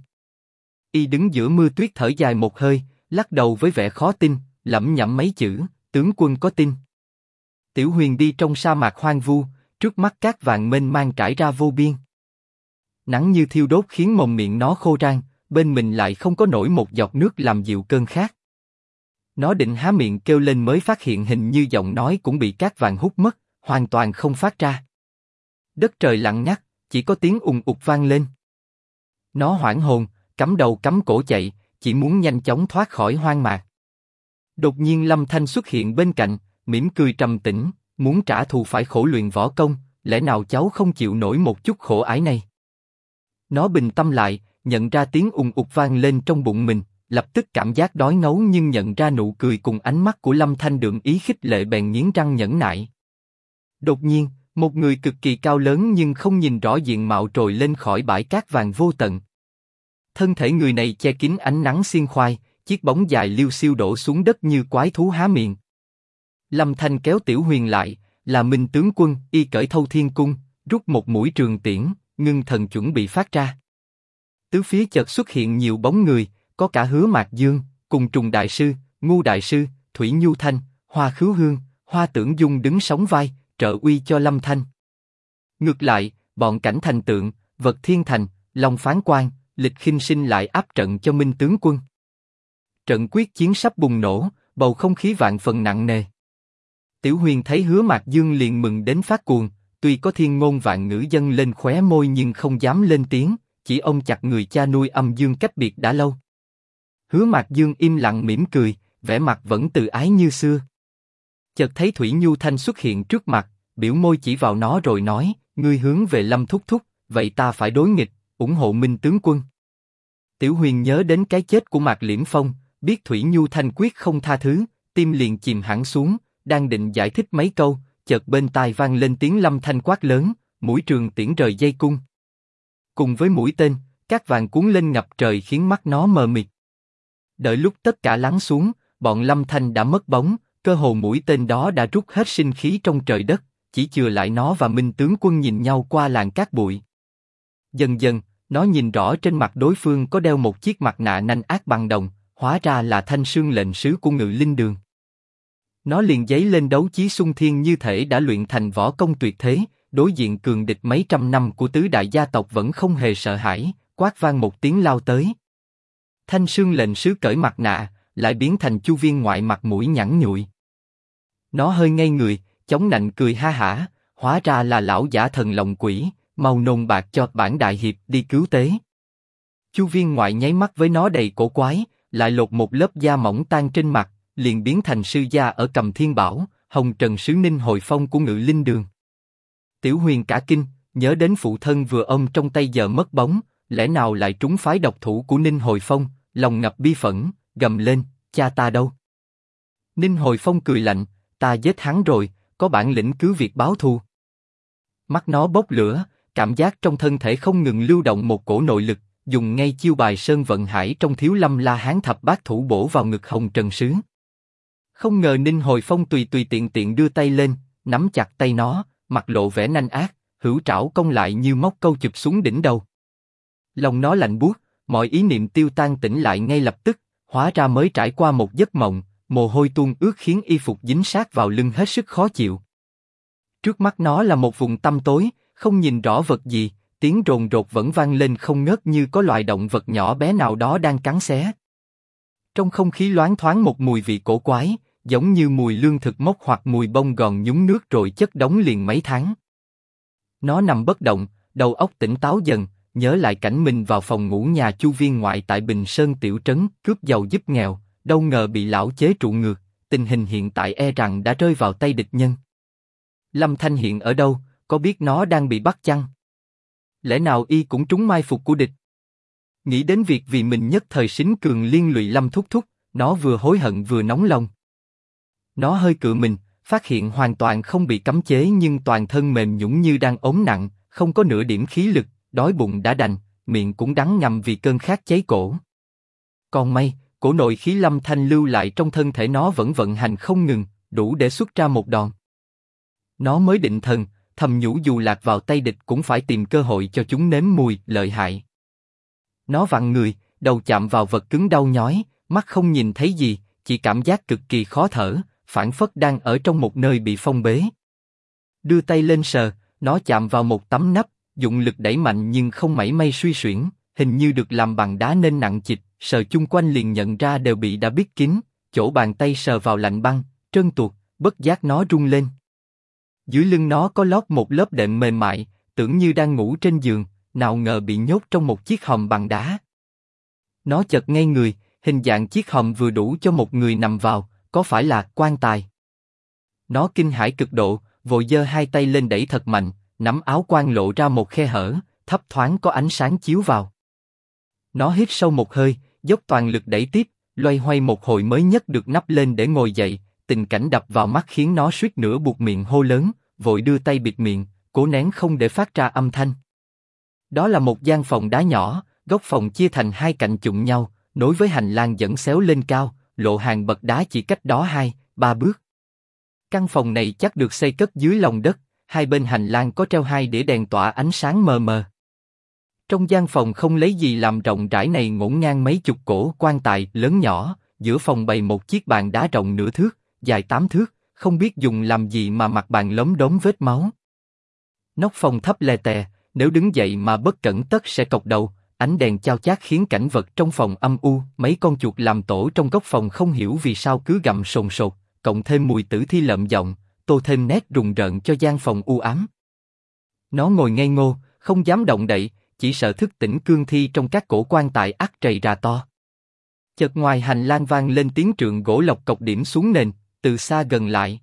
Y đứng giữa mưa tuyết thở dài một hơi, lắc đầu với vẻ khó tin, lẩm nhẩm mấy chữ, tướng quân có tin. Tiểu Huyền đi trong sa mạc hoang vu, trước mắt cát vàng mênh mang trải ra vô biên. Nắng như thiêu đốt khiến mồm miệng nó khô rang, bên mình lại không có nổi một giọt nước làm dịu cơn khát. Nó định há miệng kêu lên mới phát hiện hình như giọng nói cũng bị cát vàng hút mất, hoàn toàn không phát ra. Đất trời lặng ngắt, chỉ có tiếng ùng ục vang lên. Nó hoảng hồn, cắm đầu cắm cổ chạy, chỉ muốn nhanh chóng thoát khỏi hoang mạc. Đột nhiên Lâm Thanh xuất hiện bên cạnh, mỉm cười trầm tĩnh, muốn trả thù phải khổ luyện võ công, lẽ nào cháu không chịu nổi một chút khổ ải này? Nó bình tâm lại, nhận ra tiếng ùng ục vang lên trong bụng mình, lập tức cảm giác đói ngấu nhưng nhận ra nụ cười cùng ánh mắt của Lâm Thanh đượm ý khích lệ bèn nghiến răng nhẫn nại. Đột nhiên, một người cực kỳ cao lớn nhưng không nhìn rõ diện mạo trồi lên khỏi bãi cát vàng vô tận. Thân thể người này che kín ánh nắng xiên khoai, chiếc bóng dài liêu xiêu đổ xuống đất như quái thú há miệng. Lâm Thanh kéo Tiểu Huyền lại, là Minh tướng quân, y cởi Thâu Thiên Cung, rút một mũi trường tiễn, ngưng thần chuẩn bị phát ra. Tứ phía chợt xuất hiện nhiều bóng người, có cả Hứa Mạc Dương, Cùng Trùng Đại Sư, Ngu Đại Sư, Thủy Nhu Thanh, Hoa Khứu Hương, Hoa Tưởng Dung đứng sóng vai, trợ uy cho Lâm Thanh. Ngược lại, bọn Cảnh Thành Tượng, Vật Thiên Thành, Long Phán Quan, Lịch Khinh Sinh lại áp trận cho Minh tướng quân. Trận quyết chiến sắp bùng nổ, bầu không khí vạn phần nặng nề. Tiểu Huyền thấy Hứa Mạc Dương liền mừng đến phát cuồng, tuy có thiên ngôn vạn ngữ dâng lên khóe môi nhưng không dám lên tiếng, chỉ ôm chặt người cha nuôi Âm Dương cách biệt đã lâu. Hứa Mạc Dương im lặng mỉm cười, vẻ mặt vẫn từ ái như xưa. Chợt thấy Thủy Nhu Thanh xuất hiện trước mặt, biểu môi chỉ vào nó rồi nói, ngươi hướng về Lâm thúc thúc, vậy ta phải đối nghịch, ủng hộ Minh tướng quân. Tiểu Huyền nhớ đến cái chết của Mạc Liễm Phong, biết Thủy Nhu Thanh quyết không tha thứ, tim liền chìm hẳn xuống, đang định giải thích mấy câu, chợt bên tai vang lên tiếng Lâm Thanh quát lớn, mũi trường tiễn rời dây cung. Cùng với mũi tên, cát vàng cuốn lên ngập trời khiến mắt nó mờ mịt. Đợi lúc tất cả lắng xuống, bọn Lâm Thanh đã mất bóng, cơ hồ mũi tên đó đã rút hết sinh khí trong trời đất, chỉ chừa lại nó và Minh tướng quân nhìn nhau qua làn cát bụi. Dần dần, nó nhìn rõ trên mặt đối phương có đeo một chiếc mặt nạ nanh ác bằng đồng, hóa ra là Thanh Sương lệnh sứ của Ngự Linh Đường. Nó liền giấy lên đấu chí xung thiên như thể đã luyện thành võ công tuyệt thế, đối diện cường địch mấy trăm năm của tứ đại gia tộc vẫn không hề sợ hãi, quát vang một tiếng lao tới. Thanh Sương lệnh sứ cởi mặt nạ, lại biến thành Chu Viên Ngoại mặt mũi nhẵn nhụi. Nó hơi ngây người, chống nạnh cười ha hả, hóa ra là lão giả thần lòng quỷ, mau nôn bạc cho bản đại hiệp đi cứu tế. Chu Viên Ngoại nháy mắt với nó đầy cổ quái, lại lột một lớp da mỏng tan trên mặt, liền biến thành sư gia ở Cầm Thiên Bảo, Hồng Trần sứ Ninh Hồi Phong của Ngự Linh Đường. Tiểu Huyền cả kinh, nhớ đến phụ thân vừa ôm trong tay giờ mất bóng, lẽ nào lại trúng phái độc thủ của Ninh Hồi Phong, lòng ngập bi phẫn, gầm lên, cha ta đâu? Ninh Hồi Phong cười lạnh, ta giết hắn rồi, có bản lĩnh cứ việc báo thù. Mắt nó bốc lửa, cảm giác trong thân thể không ngừng lưu động một cổ nội lực, dùng ngay chiêu bài Sơn Vận Hải trong Thiếu Lâm La Hán thập bát thủ bổ vào ngực Hồng Trần sứ. Không ngờ Ninh Hồi Phong tùy tiện tiện đưa tay lên, nắm chặt tay nó, mặt lộ vẻ nanh ác, hữu trảo cong lại như móc câu chụp xuống đỉnh đầu. Lòng nó lạnh buốt, mọi ý niệm tiêu tan tỉnh lại ngay lập tức, hóa ra mới trải qua một giấc mộng, mồ hôi tuôn ướt khiến y phục dính sát vào lưng hết sức khó chịu. Trước mắt nó là một vùng tăm tối, không nhìn rõ vật gì, tiếng rồn rột vẫn vang lên không ngớt như có loài động vật nhỏ bé nào đó đang cắn xé. Trong không khí loáng thoáng một mùi vị cổ quái, giống như mùi lương thực mốc hoặc mùi bông gòn nhúng nước rồi chất đống liền mấy tháng. Nó nằm bất động, đầu óc tỉnh táo dần, nhớ lại cảnh mình vào phòng ngủ nhà Chu Viên Ngoại tại Bình Sơn tiểu trấn cướp giàu giúp nghèo, đâu ngờ bị lão chế trụ ngược, tình hình hiện tại e rằng đã rơi vào tay địch nhân. Lâm Thanh hiện ở đâu, có biết nó đang bị bắt chăng? Lẽ nào y cũng trúng mai phục của địch? Nghĩ đến việc vì mình nhất thời xính cường liên lụy Lâm thúc thúc, nó vừa hối hận vừa nóng lòng. Nó hơi cựa mình, phát hiện hoàn toàn không bị cấm chế nhưng toàn thân mềm nhũn như đang ốm nặng, không có nửa điểm khí lực, đói bụng đã đành, miệng cũng đắng ngầm vì cơn khát cháy cổ. Còn may, cổ nội khí Lâm Thanh lưu lại trong thân thể nó vẫn vận hành không ngừng, đủ để xuất ra một đòn. Nó mới định thần, thầm nhủ dù lạc vào tay địch cũng phải tìm cơ hội cho chúng nếm mùi lợi hại. Nó vặn người, đầu chạm vào vật cứng đau nhói, mắt không nhìn thấy gì, chỉ cảm giác cực kỳ khó thở, phảng phất đang ở trong một nơi bị phong bế. Đưa tay lên sờ, nó chạm vào một tấm nắp, dụng lực đẩy mạnh nhưng không mảy may suy xuyển, hình như được làm bằng đá nên nặng trịch, sờ chung quanh liền nhận ra đều bị đã bít kín, chỗ bàn tay sờ vào lạnh băng, trơn tuột, bất giác nó rung lên. Dưới lưng nó có lót một lớp đệm mềm mại, tưởng như đang ngủ trên giường, nào ngờ bị nhốt trong một chiếc hòm bằng đá. Nó chợt ngây người, hình dạng chiếc hòm vừa đủ cho một người nằm vào, có phải là quan tài? Nó kinh hãi cực độ, vội giơ hai tay lên đẩy thật mạnh, nắm áo quan lộ ra một khe hở, thấp thoáng có ánh sáng chiếu vào. Nó hít sâu một hơi, dốc toàn lực đẩy tiếp, loay hoay một hồi mới nhấc được nắp lên để ngồi dậy. Tình cảnh đập vào mắt khiến nó suýt nữa buột miệng hô lớn, vội đưa tay bịt miệng, cố nén không để phát ra âm thanh. Đó là một gian phòng đá nhỏ, góc phòng chia thành hai cạnh chụng nhau, nối với hành lang dẫn xéo lên cao, lộ hàng bậc đá chỉ cách đó 2-3 bước. Căn phòng này chắc được xây cất dưới lòng đất, hai bên hành lang có treo hai đĩa đèn tỏa ánh sáng mờ mờ. Trong gian phòng không lấy gì làm rộng rãi này ngổn ngang mấy chục cổ quan tài lớn nhỏ, giữa phòng bày một chiếc bàn đá rộng nửa thước, dài 8 thước, không biết dùng làm gì mà mặt bàn lốm đốm vết máu. Nóc phòng thấp lè tè, nếu đứng dậy mà bất cẩn tất sẽ cọc đầu, ánh đèn chao chát khiến cảnh vật trong phòng âm u, mấy con chuột làm tổ trong góc phòng không hiểu vì sao cứ gặm sồn sột, cộng thêm mùi tử thi lợm giọng, tô thêm nét rùng rợn cho gian phòng u ám. Nó ngồi ngây ngô, không dám động đậy, chỉ sợ thức tỉnh cương thi trong các cổ quan tài ắt trầy ra to. Chợt ngoài hành lang vang lên tiếng trượng gỗ lộc cộc điểm xuống nền, từ xa gần lại.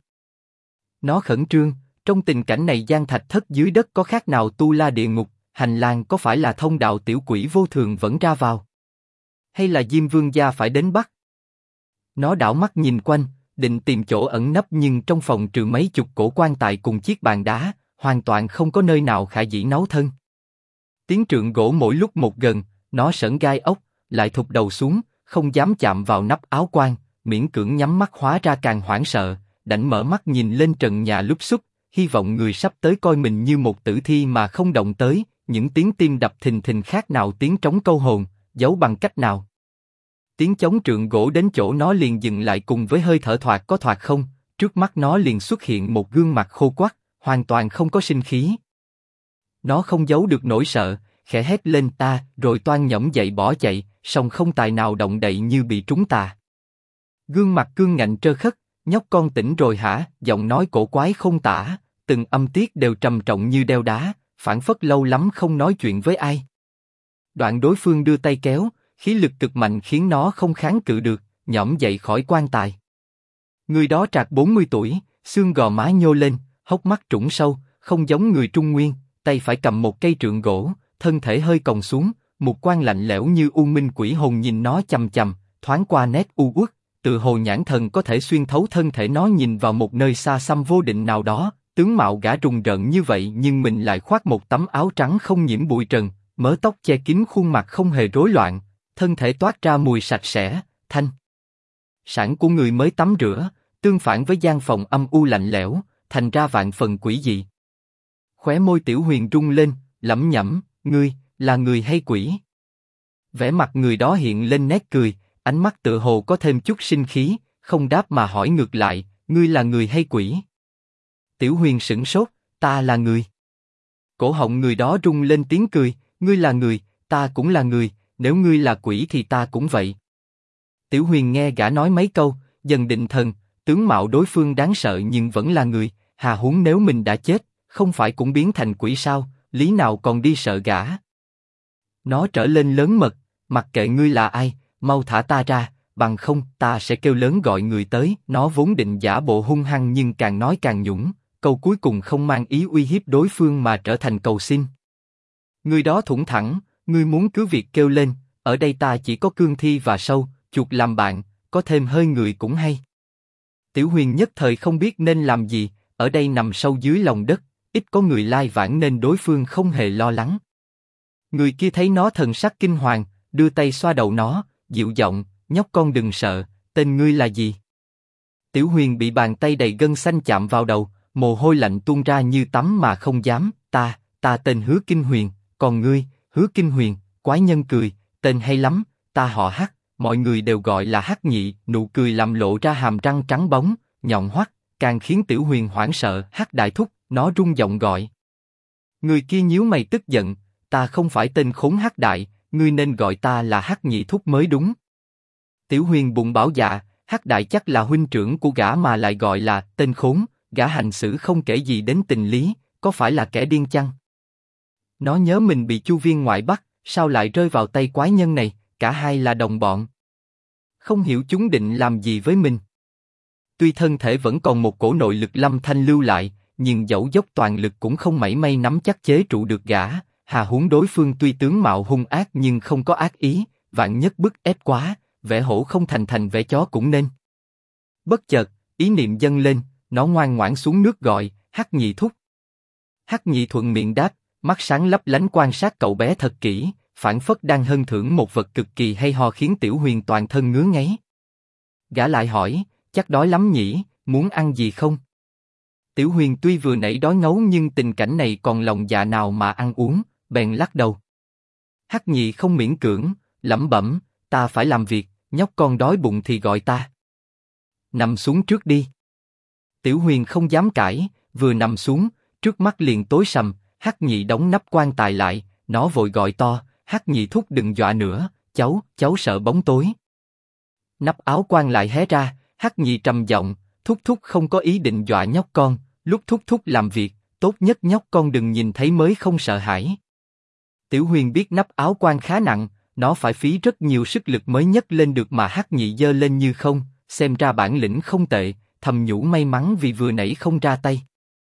Nó khẩn trương, trong tình cảnh này gian thạch thất dưới đất có khác nào tu la địa ngục, hành lang có phải là thông đạo tiểu quỷ vô thường vẫn ra vào? Hay là Diêm Vương gia phải đến bắt? Nó đảo mắt nhìn quanh, định tìm chỗ ẩn nấp nhưng trong phòng trừ mấy chục cổ quan tài cùng chiếc bàn đá, hoàn toàn không có nơi nào khả dĩ nấu thân. Tiếng trượng gỗ mỗi lúc một gần, nó sởn gai ốc, lại thụt đầu xuống, không dám chạm vào nắp áo quan, miễn cưỡng nhắm mắt hóa ra càng hoảng sợ, đành mở mắt nhìn lên trần nhà lúc xúc, hy vọng người sắp tới coi mình như một tử thi mà không động tới, những tiếng tim đập thình thình khác nào tiếng trống câu hồn, giấu bằng cách nào. tiếng chống trượng gỗ đến chỗ nó liền dừng lại cùng với hơi thở thoạt có thoạt không, trước mắt nó liền xuất hiện một gương mặt khô quắt, hoàn toàn không có sinh khí. Nó không giấu được nỗi sợ, khẽ hét lên ta, rồi toan nhổm dậy bỏ chạy, song không tài nào động đậy như bị trúng tà. Gương mặt cương ngạnh trơ khất, nhóc con tỉnh rồi hả? Giọng nói cổ quái không tả, từng âm tiết đều trầm trọng như đeo đá, phảng phất lâu lắm không nói chuyện với ai. Đoạn đối phương đưa tay kéo, khí lực cực mạnh khiến nó không kháng cự được, nhổm dậy khỏi quan tài. Người đó trạc 40 tuổi, xương gò má nhô lên, hốc mắt trũng sâu, không giống người Trung Nguyên, tay phải cầm một cây trượng gỗ, thân thể hơi còng xuống, một quan lạnh lẽo như u minh quỷ hồn nhìn nó chằm chằm, thoáng qua nét u uất, tự hồ nhãn thần có thể xuyên thấu thân thể nó nhìn vào một nơi xa xăm vô định nào đó. Tướng mạo gã rùng rợn như vậy nhưng mình lại khoác một tấm áo trắng không nhiễm bụi trần, mớ tóc che kín khuôn mặt không hề rối loạn, thân thể toát ra mùi sạch sẽ, thanh sản của người mới tắm rửa, tương phản với gian phòng âm u lạnh lẽo, thành ra vạn phần quỷ dị. Khóe môi Tiểu Huyền rung lên, lẩm nhẩm, ngươi là người hay quỷ? Vẻ mặt người đó hiện lên nét cười, ánh mắt tựa hồ có thêm chút sinh khí, không đáp mà hỏi ngược lại, ngươi là người hay quỷ? Tiểu Huyền sửng sốt, ta là người. Cổ họng người đó rung lên tiếng cười, ngươi là người, ta cũng là người, nếu ngươi là quỷ thì ta cũng vậy. Tiểu Huyền nghe gã nói mấy câu, dần định thần, tướng mạo đối phương đáng sợ nhưng vẫn là người, hà huống nếu mình đã chết, không phải cũng biến thành quỷ sao, lý nào còn đi sợ gã. Nó trở lên lớn mật, mặc kệ ngươi là ai, mau thả ta ra, bằng không ta sẽ kêu lớn gọi người tới. Nó vốn định giả bộ hung hăng nhưng càng nói càng nhũng, câu cuối cùng không mang ý uy hiếp đối phương mà trở thành cầu xin. Người đó thủng thẳng, ngươi muốn cứ việc kêu lên, ở đây ta chỉ có cương thi và sâu, chuột làm bạn, có thêm hơi người cũng hay. Tiểu Huyền nhất thời không biết nên làm gì, ở đây nằm sâu dưới lòng đất, ít có người lai vãng nên đối phương không hề lo lắng. Người kia thấy nó thần sắc kinh hoàng, đưa tay xoa đầu nó, dịu giọng, nhóc con đừng sợ, tên ngươi là gì? Tiểu Huyền bị bàn tay đầy gân xanh chạm vào đầu, mồ hôi lạnh tuôn ra như tắm mà không dám. Ta tên Hứa Kinh Huyền, còn ngươi? Hứa Kinh Huyền, quái nhân cười, tên hay lắm, ta họ Hắc, mọi người đều gọi là Hắc Nhị. Nụ cười làm lộ ra hàm răng trắng bóng, nhọn hoắt, càng khiến Tiểu Huyền hoảng sợ. Hắc đại thúc, nó rung giọng gọi. Người kia nhíu mày tức giận, ta không phải tên khốn Hắc đại, ngươi nên gọi ta là Hắc Nhị thúc mới đúng. Tiểu Huyền bụng bảo dạ, Hắc đại chắc là huynh trưởng của gã mà lại gọi là tên khốn, gã hành xử không kể gì đến tình lý, có phải là kẻ điên chăng? Nó nhớ mình bị Chu Viên ngoại bắt, sao lại rơi vào tay quái nhân này, cả hai là đồng bọn. Không hiểu chúng định làm gì với mình. Tuy thân thể vẫn còn một cổ nội lực lâm thanh lưu lại, nhưng dẫu dốc toàn lực cũng không mảy may nắm chắc chế trụ được gã. Hà huống đối phương tuy tướng mạo hung ác nhưng không có ác ý, vạn nhất bức ép quá, vẻ hổ không thành vẻ chó cũng nên. Bất chợt, ý niệm dâng lên, nó ngoan ngoãn xuống nước gọi, Hắc Nhị thúc. Hắc Nhị thuận miệng đáp, mắt sáng lấp lánh quan sát cậu bé thật kỹ, phảng phất đang hân thưởng một vật cực kỳ hay ho khiến Tiểu Huyền toàn thân ngứa ngáy. Gã lại hỏi, chắc đói lắm nhỉ, muốn ăn gì không? Tiểu Huyền tuy vừa nãy đói ngấu nhưng tình cảnh này còn lòng dạ nào mà ăn uống, bèn lắc đầu. Hắc Nhị không miễn cưỡng, lẩm bẩm, ta phải làm việc, nhóc con đói bụng thì gọi ta. Nằm xuống trước đi. Tiểu Huyền không dám cãi, vừa nằm xuống, trước mắt liền tối sầm. Hắc Nhị đóng nắp quan tài lại, nó vội gọi to, Hắc Nhị thúc đừng dọa nữa, cháu sợ bóng tối. Nắp áo quan lại hé ra, Hắc Nhị trầm giọng, thúc không có ý định dọa nhóc con, lúc thúc làm việc, tốt nhất nhóc con đừng nhìn thấy mới không sợ hãi. Tiểu Huyền biết nắp áo quan khá nặng, nó phải phí rất nhiều sức lực mới nhấc lên được mà Hắc Nhị giơ lên như không, xem ra bản lĩnh không tệ, thầm nhủ may mắn vì vừa nãy không ra tay.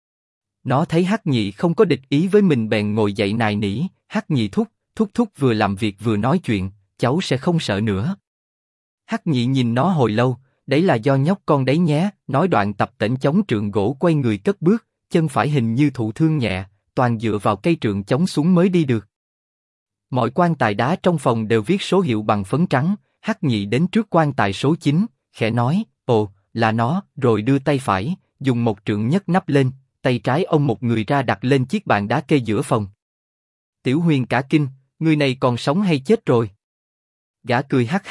Nó thấy Hắc Nhị không có địch ý với mình bèn ngồi dậy nài nỉ, Hắc Nhị thúc vừa làm việc vừa nói chuyện, cháu sẽ không sợ nữa. Hắc Nhị nhìn nó hồi lâu, đấy là do nhóc con đấy nhé, nói đoạn tập tễnh chống trượng gỗ quay người cất bước, chân phải hình như thụ thương nhẹ, toàn dựa vào cây trượng chống xuống mới đi được. Mọi quan tài đá trong phòng đều viết số hiệu bằng phấn trắng, Hắc Nhị đến trước quan tài số 9, khẽ nói, ồ, là nó, rồi đưa tay phải, dùng một trượng nhấc nắp lên, tay trái ông một người ra đặt lên chiếc bàn đá kê giữa phòng. Tiểu Huyền cả kinh, người này còn sống hay chết rồi? Gã cười hắc hắc,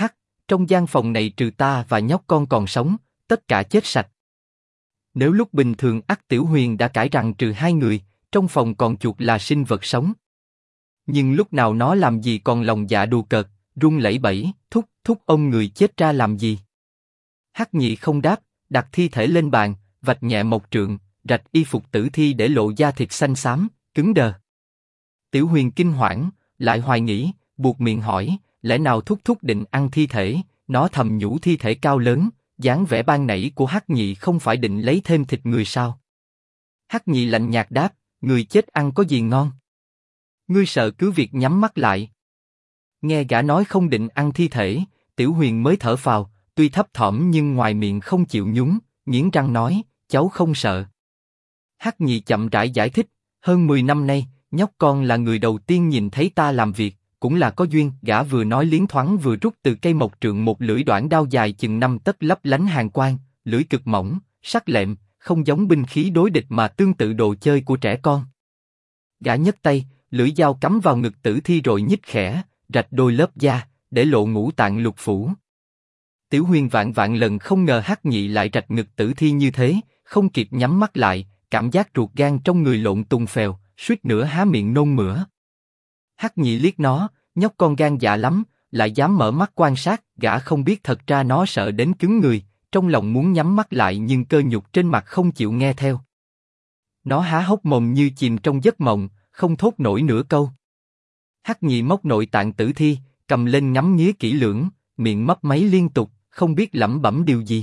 trong gian phòng này trừ ta và nhóc con còn sống, tất cả chết sạch. Nếu lúc bình thường ắt Tiểu Huyền đã cãi rằng trừ hai người, trong phòng còn chuột là sinh vật sống. Nhưng lúc nào nó làm gì còn lòng dạ đùa cợt, run lẩy bẩy, thúc ông người chết ra làm gì? Hắc Nhị không đáp, đặt thi thể lên bàn, vạch nhẹ một trượng, rạch y phục tử thi để lộ da thịt xanh xám, cứng đờ. Tiểu Huyền kinh hoảng, lại hoài nghĩ, buộc miệng hỏi, lẽ nào thúc định ăn thi thể? Nó thầm nhủ thi thể cao lớn, dáng vẻ ban nãy của Hắc Nhị không phải định lấy thêm thịt người sao? Hắc Nhị lạnh nhạt đáp, người chết ăn có gì ngon? Ngươi sợ cứ việc nhắm mắt lại. Nghe gã nói không định ăn thi thể, Tiểu Huyền mới thở phào, tuy thấp thỏm nhưng ngoài miệng không chịu nhún, nghiến răng nói, cháu không sợ. Hắc Nhị chậm rãi giải thích, hơn 10 năm nay, nhóc con là người đầu tiên nhìn thấy ta làm việc, cũng là có duyên. Gã vừa nói liến thoáng vừa rút từ cây mộc trượng một lưỡi đoạn đao dài chừng 5 tấc lấp lánh hàn quang, lưỡi cực mỏng, sắc lẹm, không giống binh khí đối địch mà tương tự đồ chơi của trẻ con. Gã nhấc tay, lưỡi dao cắm vào ngực tử thi rồi nhích khẽ, rạch đôi lớp da, để lộ ngũ tạng lục phủ. Tiểu Huyền vạn vạn lần không ngờ Hắc Nhị lại rạch ngực tử thi như thế, không kịp nhắm mắt lại, cảm giác ruột gan trong người lộn tung phèo, suýt nữa há miệng nôn mửa. Hắc Nhị liếc nó, nhóc con gan dạ lắm, lại dám mở mắt quan sát. Gã không biết thật ra nó sợ đến cứng người, trong lòng muốn nhắm mắt lại nhưng cơ nhục trên mặt không chịu nghe theo. Nó há hốc mồm như chìm trong giấc mộng, không thốt nổi nửa câu. Hắc Nhị móc nội tạng tử thi, cầm lên ngắm nghía kỹ lưỡng, miệng mấp máy liên tục, không biết lẩm bẩm điều gì.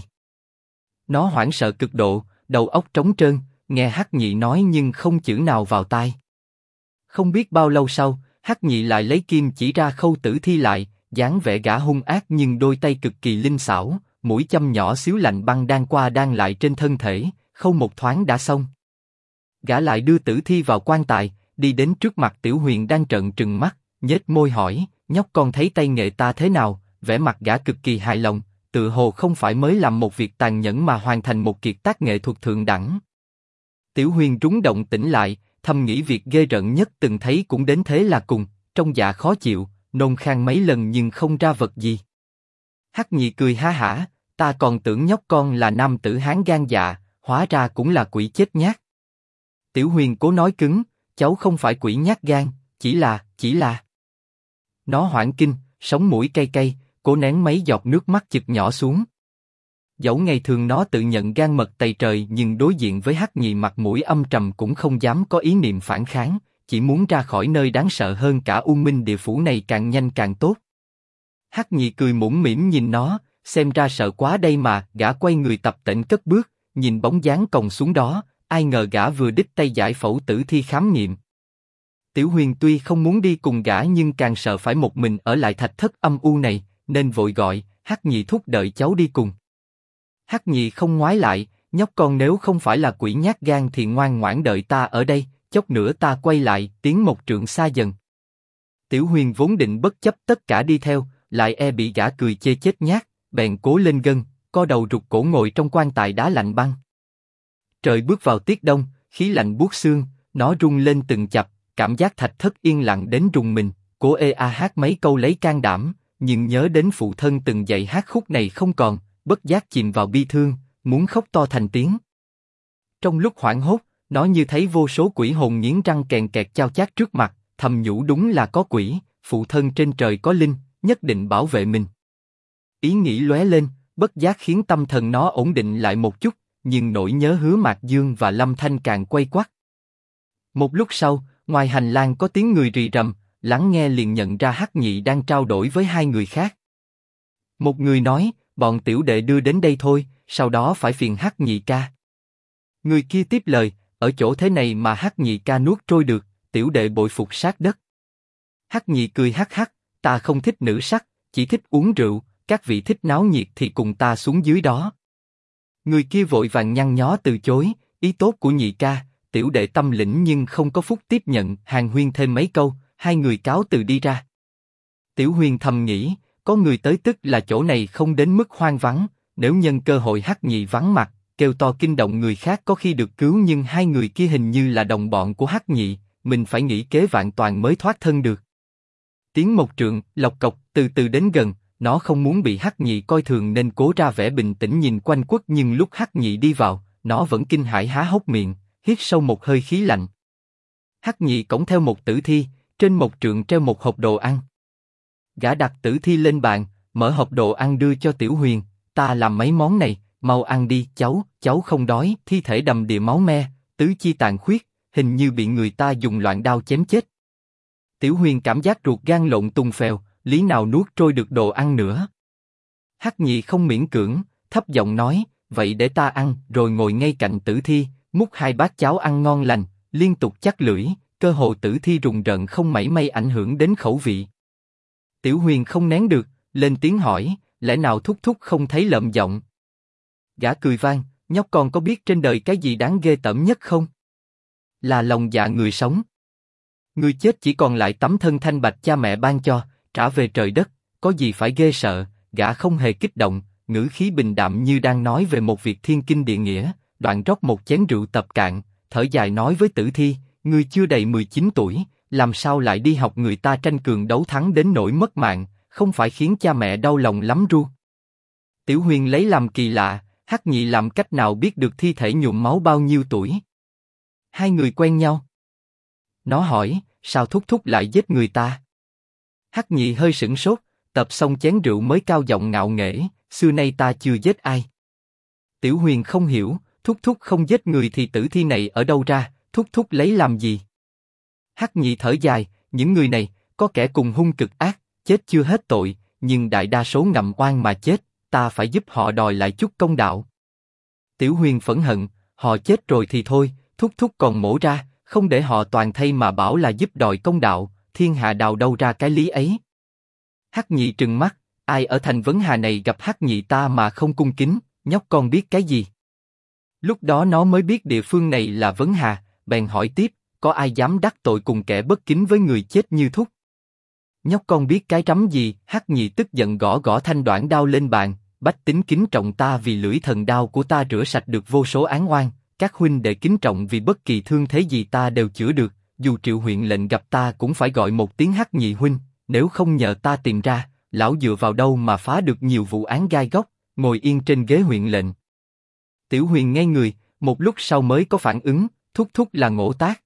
Nó hoảng sợ cực độ, đầu óc trống trơn, nghe Hắc Nhị nói nhưng không chữ nào vào tai. Không biết bao lâu sau, Hắc Nhị lại lấy kim chỉ ra khâu tử thi lại, dáng vẻ gã hung ác nhưng đôi tay cực kỳ linh xảo, mũi châm nhỏ xíu lạnh băng đang qua đang lại trên thân thể, khâu một thoáng đã xong. Gã lại đưa tử thi vào quan tài, đi đến trước mặt Tiểu Huyền đang trợn trừng mắt, nhếch môi hỏi, nhóc con thấy tay nghệ ta thế nào? Vẻ mặt gã cực kỳ hài lòng, tự hồ không phải mới làm một việc tàn nhẫn mà hoàn thành một kiệt tác nghệ thuật thượng đẳng. Tiểu Huyền rúng động tỉnh lại, thầm nghĩ việc ghê rợn nhất từng thấy cũng đến thế là cùng, trong dạ khó chịu, nôn khan mấy lần nhưng không ra vật gì. Hắc Nhị cười ha hả, ta còn tưởng nhóc con là nam tử hán gan dạ, hóa ra cũng là quỷ chết nhát. Tiểu Huyền cố nói cứng, cháu không phải quỷ nhát gan, chỉ là. Nó hoảng kinh, sống mũi cay cay, cố nén mấy giọt nước mắt chực nhỏ xuống. Dẫu ngày thường nó tự nhận gan mật tày trời nhưng đối diện với Hắc Nhị mặt mũi âm trầm cũng không dám có ý niệm phản kháng, chỉ muốn ra khỏi nơi đáng sợ hơn cả U Minh địa phủ này càng nhanh càng tốt. Hắc Nhị cười mũm mĩm nhìn nó, xem ra sợ quá đây mà. Gã quay người tập tễnh cất bước, nhìn bóng dáng còng xuống đó, ai ngờ gã vừa đích tay giải phẫu tử thi khám nghiệm. Tiểu Huyền tuy không muốn đi cùng gã nhưng càng sợ phải một mình ở lại thạch thất âm u này, nên vội gọi, Hắc Nhị thúc đợi cháu đi cùng. Hắc Nhị không ngoái lại, nhóc con nếu không phải là quỷ nhát gan thì ngoan ngoãn đợi ta ở đây, chốc nữa ta quay lại, tiến một trượng xa dần. Tiểu Huyền vốn định bất chấp tất cả đi theo, lại e bị gã cười chê chết nhát, bèn cố lên gân, co đầu rụt cổ ngồi trong quan tài đá lạnh băng. Trời bước vào tiết đông, khí lạnh buốt xương, nó rung lên từng chập, cảm giác thạch thất yên lặng đến rùng mình. Cố hát mấy câu lấy can đảm, nhưng nhớ đến phụ thân từng dạy hát khúc này không còn, bất giác chìm vào bi thương, muốn khóc to thành tiếng. Trong lúc hoảng hốt, nó như thấy vô số quỷ hồn nghiến răng kèn kẹt chao chát trước mặt, thầm nhủ đúng là có quỷ, phụ thân trên trời có linh, nhất định bảo vệ mình. Ý nghĩ lóe lên, bất giác khiến tâm thần nó ổn định lại một chút, nhưng nỗi nhớ Hứa Mạc Dương và Lâm Thanh càng quay quắt. Một lúc sau, ngoài hành lang có tiếng người rì rầm, lắng nghe liền nhận ra Hắc Nhị đang trao đổi với hai người khác. Một người nói, bọn tiểu đệ đưa đến đây thôi, sau đó phải phiền Hắc Nhị ca. Người kia tiếp lời, ở chỗ thế này mà Hắc Nhị ca nuốt trôi được, tiểu đệ bội phục sát đất. Hắc Nhị cười hắc hắc, ta không thích nữ sắc, chỉ thích uống rượu, các vị thích náo nhiệt thì cùng ta xuống dưới đó. Người kia vội vàng nhăn nhó từ chối, ý tốt của Nhị ca, tiểu đệ tâm lĩnh nhưng không có phúc tiếp nhận. Hàn huyên thêm mấy câu, hai người cáo từ đi ra. Tiểu Huyền thầm nghĩ, có người tới tức là chỗ này không đến mức hoang vắng, nếu nhân cơ hội Hắc Nhị vắng mặt, kêu to kinh động người khác có khi được cứu, nhưng hai người kia hình như là đồng bọn của Hắc Nhị, mình phải nghĩ kế vạn toàn mới thoát thân được. Tiến một trượng, lộc cộc, từ từ đến gần, nó không muốn bị Hắc Nhị coi thường nên cố ra vẻ bình tĩnh nhìn quanh quất, nhưng lúc Hắc Nhị đi vào, nó vẫn kinh hãi há hốc miệng, hít sâu một hơi khí lạnh. Hắc Nhị cõng theo một tử thi, trên một trượng treo một hộp đồ ăn. Gã đặt tử thi lên bàn, mở hộp đồ ăn đưa cho Tiểu Huyền, ta làm mấy món này, mau ăn đi, cháu không đói. Thi thể đầm đìa máu me, tứ chi tàn khuyết, hình như bị người ta dùng loạn đao chém chết. Tiểu Huyền cảm giác ruột gan lộn tung phèo, lý nào nuốt trôi được đồ ăn nữa. Hắc Nhị không miễn cưỡng, thấp giọng nói, vậy để ta ăn, rồi ngồi ngay cạnh tử thi, múc hai bát cháo ăn ngon lành, liên tục chắt lưỡi, cơ hồ tử thi rùng rợn không mảy may ảnh hưởng đến khẩu vị. Tiểu Huyền không nén được, lên tiếng hỏi, lẽ nào thúc thúc không thấy lợm giọng? Gã cười vang, nhóc con có biết trên đời cái gì đáng ghê tởm nhất không? Là lòng dạ người sống. Người chết chỉ còn lại tấm thân thanh bạch cha mẹ ban cho, trả về trời đất, có gì phải ghê sợ? Gã không hề kích động, ngữ khí bình đạm như đang nói về một việc thiên kinh địa nghĩa, đoạn rót một chén rượu tập cạn, thở dài nói với tử thi, ngươi chưa đầy 19 tuổi, làm sao lại đi học người ta tranh cường đấu thắng đến nỗi mất mạng, không phải khiến cha mẹ đau lòng lắm ru? Tiểu Huyền lấy làm kỳ lạ, Hắc Nhị làm cách nào biết được thi thể nhuộm máu bao nhiêu tuổi? Hai người quen nhau. Nó hỏi, sao thúc thúc lại giết người ta? Hắc Nhị hơi sửng sốt, tập xong chén rượu mới cao giọng ngạo nghễ, xưa nay ta chưa giết ai. Tiểu Huyền không hiểu, thúc thúc không giết người thì tử thi này ở đâu ra, thúc thúc lấy làm gì? Hắc Nhị thở dài, những người này, có kẻ cùng hung cực ác, chết chưa hết tội, nhưng đại đa số ngậm oan mà chết, ta phải giúp họ đòi lại chút công đạo. Tiểu Huyền phẫn hận, họ chết rồi thì thôi, thúc thúc còn mổ ra, không để họ toàn thây mà bảo là giúp đòi công đạo, thiên hạ đào đâu ra cái lý ấy? Hắc Nhị trừng mắt, ai ở thành Vấn Hà này gặp Hắc Nhị ta mà không cung kính, nhóc con biết cái gì? Lúc đó nó mới biết địa phương này là Vấn Hà, bèn hỏi tiếp, có ai dám đắc tội cùng kẻ bất kính với người chết như thúc? Nhóc con biết cái rắm gì? Hắc Nhị tức giận gõ gõ thanh đoản đao lên bàn, bách tính kính trọng ta vì lưỡi thần đao của ta rửa sạch được vô số án oan, các huynh đệ kính trọng vì bất kỳ thương thế gì ta đều chữa được, dù Triệu huyện lệnh gặp ta cũng phải gọi một tiếng Hắc Nhị huynh, nếu không nhờ ta tìm ra, lão dựa vào đâu mà phá được nhiều vụ án gai góc, ngồi yên trên ghế huyện lệnh. Tiểu Huyền ngây người, một lúc sau mới có phản ứng, thúc thúc là Ngỗ Tác.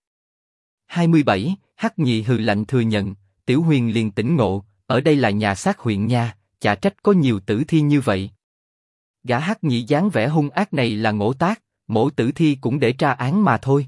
27, Hắc Nhị hừ lạnh thừa nhận, Tiểu Huyền liền tỉnh ngộ, ở đây là nhà xác huyện nha, chả trách có nhiều tử thi như vậy. Gã Hắc Nhị dáng vẻ hung ác này là Ngỗ Tác, mổ tử thi cũng để tra án mà thôi.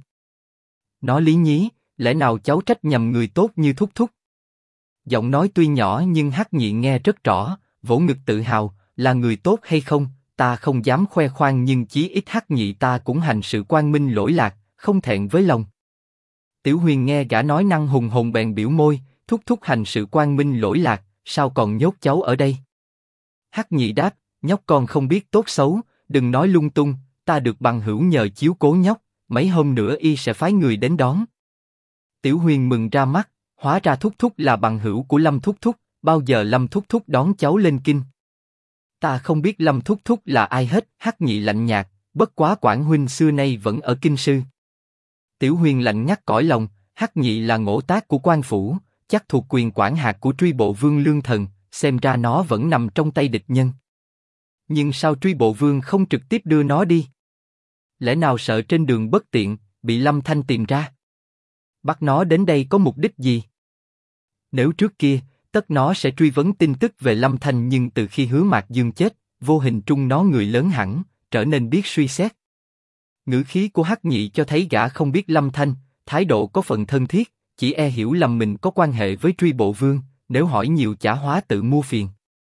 Nó lý nhí, lẽ nào cháu trách nhầm người tốt như thúc thúc? Giọng nói tuy nhỏ nhưng Hắc Nhị nghe rất rõ, vỗ ngực tự hào, là người tốt hay không, ta không dám khoe khoang nhưng chí ít Hắc Nhị ta cũng hành sự quang minh lỗi lạc, không thẹn với lòng. Tiểu Huyền nghe gã nói năng hùng hồn bèn biểu môi, thúc thúc hành sự quang minh lỗi lạc, sao còn nhốt cháu ở đây? Hắc Nhị đáp, nhóc con không biết tốt xấu, đừng nói lung tung, ta được bằng hữu nhờ chiếu cố nhóc, mấy hôm nữa y sẽ phái người đến đón. Tiểu Huyền mừng ra mắt, hóa ra thúc thúc là bằng hữu của Lâm thúc thúc, bao giờ Lâm thúc thúc đón cháu lên kinh? Ta không biết Lâm thúc thúc là ai hết. Hắc Nhị lạnh nhạt, bất quá Quảng huynh xưa nay vẫn ở kinh sư. Tiểu Huyền lạnh ngắt cõi lòng, Hắc Nhị là Ngỗ Tác của quan phủ, chắc thuộc quyền quản hạt của Truy Bộ Vương Lương Thần, xem ra nó vẫn nằm trong tay địch nhân. Nhưng sao Truy Bộ Vương không trực tiếp đưa nó đi? Lẽ nào sợ trên đường bất tiện, bị Lâm Thanh tìm ra? Bắt nó đến đây có mục đích gì? Nếu trước kia, tất nó sẽ truy vấn tin tức về Lâm Thanh, nhưng từ khi Hứa Mạc Dương chết, vô hình trung nó người lớn hẳn, trở nên biết suy xét. Ngữ khí của Hắc Nhị cho thấy gã không biết Lâm Thanh, thái độ có phần thân thiết, chỉ e hiểu lầm mình có quan hệ với Truy Bộ Vương, nếu hỏi nhiều chả hóa tự mua phiền.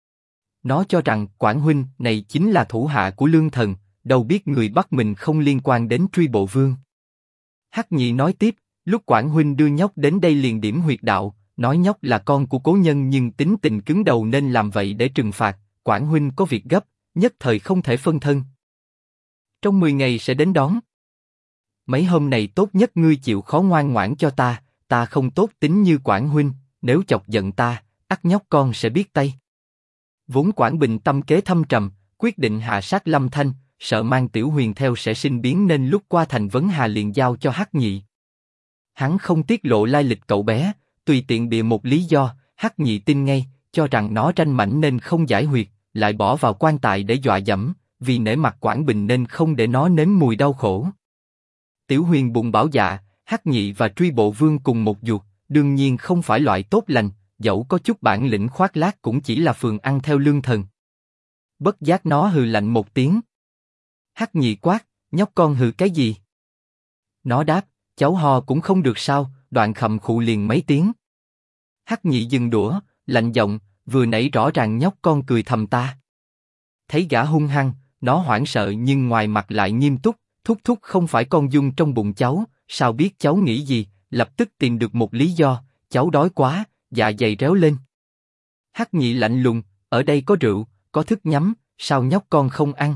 Nó cho rằng Quảng huynh này chính là thủ hạ của Lương Thần, đâu biết người bắt mình không liên quan đến Truy Bộ Vương. Hắc Nhị nói tiếp, lúc Quảng huynh đưa nhóc đến đây liền điểm huyệt đạo, nói nhóc là con của cố nhân nhưng tính tình cứng đầu nên làm vậy để trừng phạt. Quảng huynh có việc gấp, nhất thời không thể phân thân. Trong 10 ngày sẽ đến đón. Mấy hôm này tốt nhất ngươi chịu khó ngoan ngoãn cho ta không tốt tính như Quảng huynh, nếu chọc giận ta, ắt nhóc con sẽ biết tay. Vốn Quảng Bình tâm kế thâm trầm, quyết định hạ sát Lâm Thanh, sợ mang Tiểu Huyền theo sẽ sinh biến nên lúc qua thành Vấn Hà liền giao cho Hắc Nhị. Hắn không tiết lộ lai lịch cậu bé, tùy tiện bịa một lý do, Hắc Nhị tin ngay, cho rằng nó ranh mãnh nên không giải huyệt, lại bỏ vào quan tài để dọa dẫm, vì nể mặt Quảng Bình nên không để nó nếm mùi đau khổ. Tiểu Huyền bụng bảo dạ, Hắc Nhị và Truy Bộ Vương cùng một ruột, đương nhiên không phải loại tốt lành, dẫu có chút bản lĩnh khoác lác cũng chỉ là phường ăn theo lương thần. Bất giác nó hừ lạnh một tiếng. Hắc Nhị quát, nhóc con hừ cái gì? Nó đáp, cháu ho cũng không được sao, đoạn khầm khụ liền mấy tiếng. Hắc Nhị dừng đũa, lạnh giọng, vừa nãy rõ ràng nhóc con cười thầm ta. Thấy gã hung hăng, nó hoảng sợ nhưng ngoài mặt lại nghiêm túc, thúc thúc không phải con Dung trong bụng cháu, sao biết cháu nghĩ gì, lập tức tìm được một lý do, cháu đói quá, dạ dày réo lên. Hắc Nhị lạnh lùng, ở đây có rượu, có thức nhắm, sao nhóc con không ăn?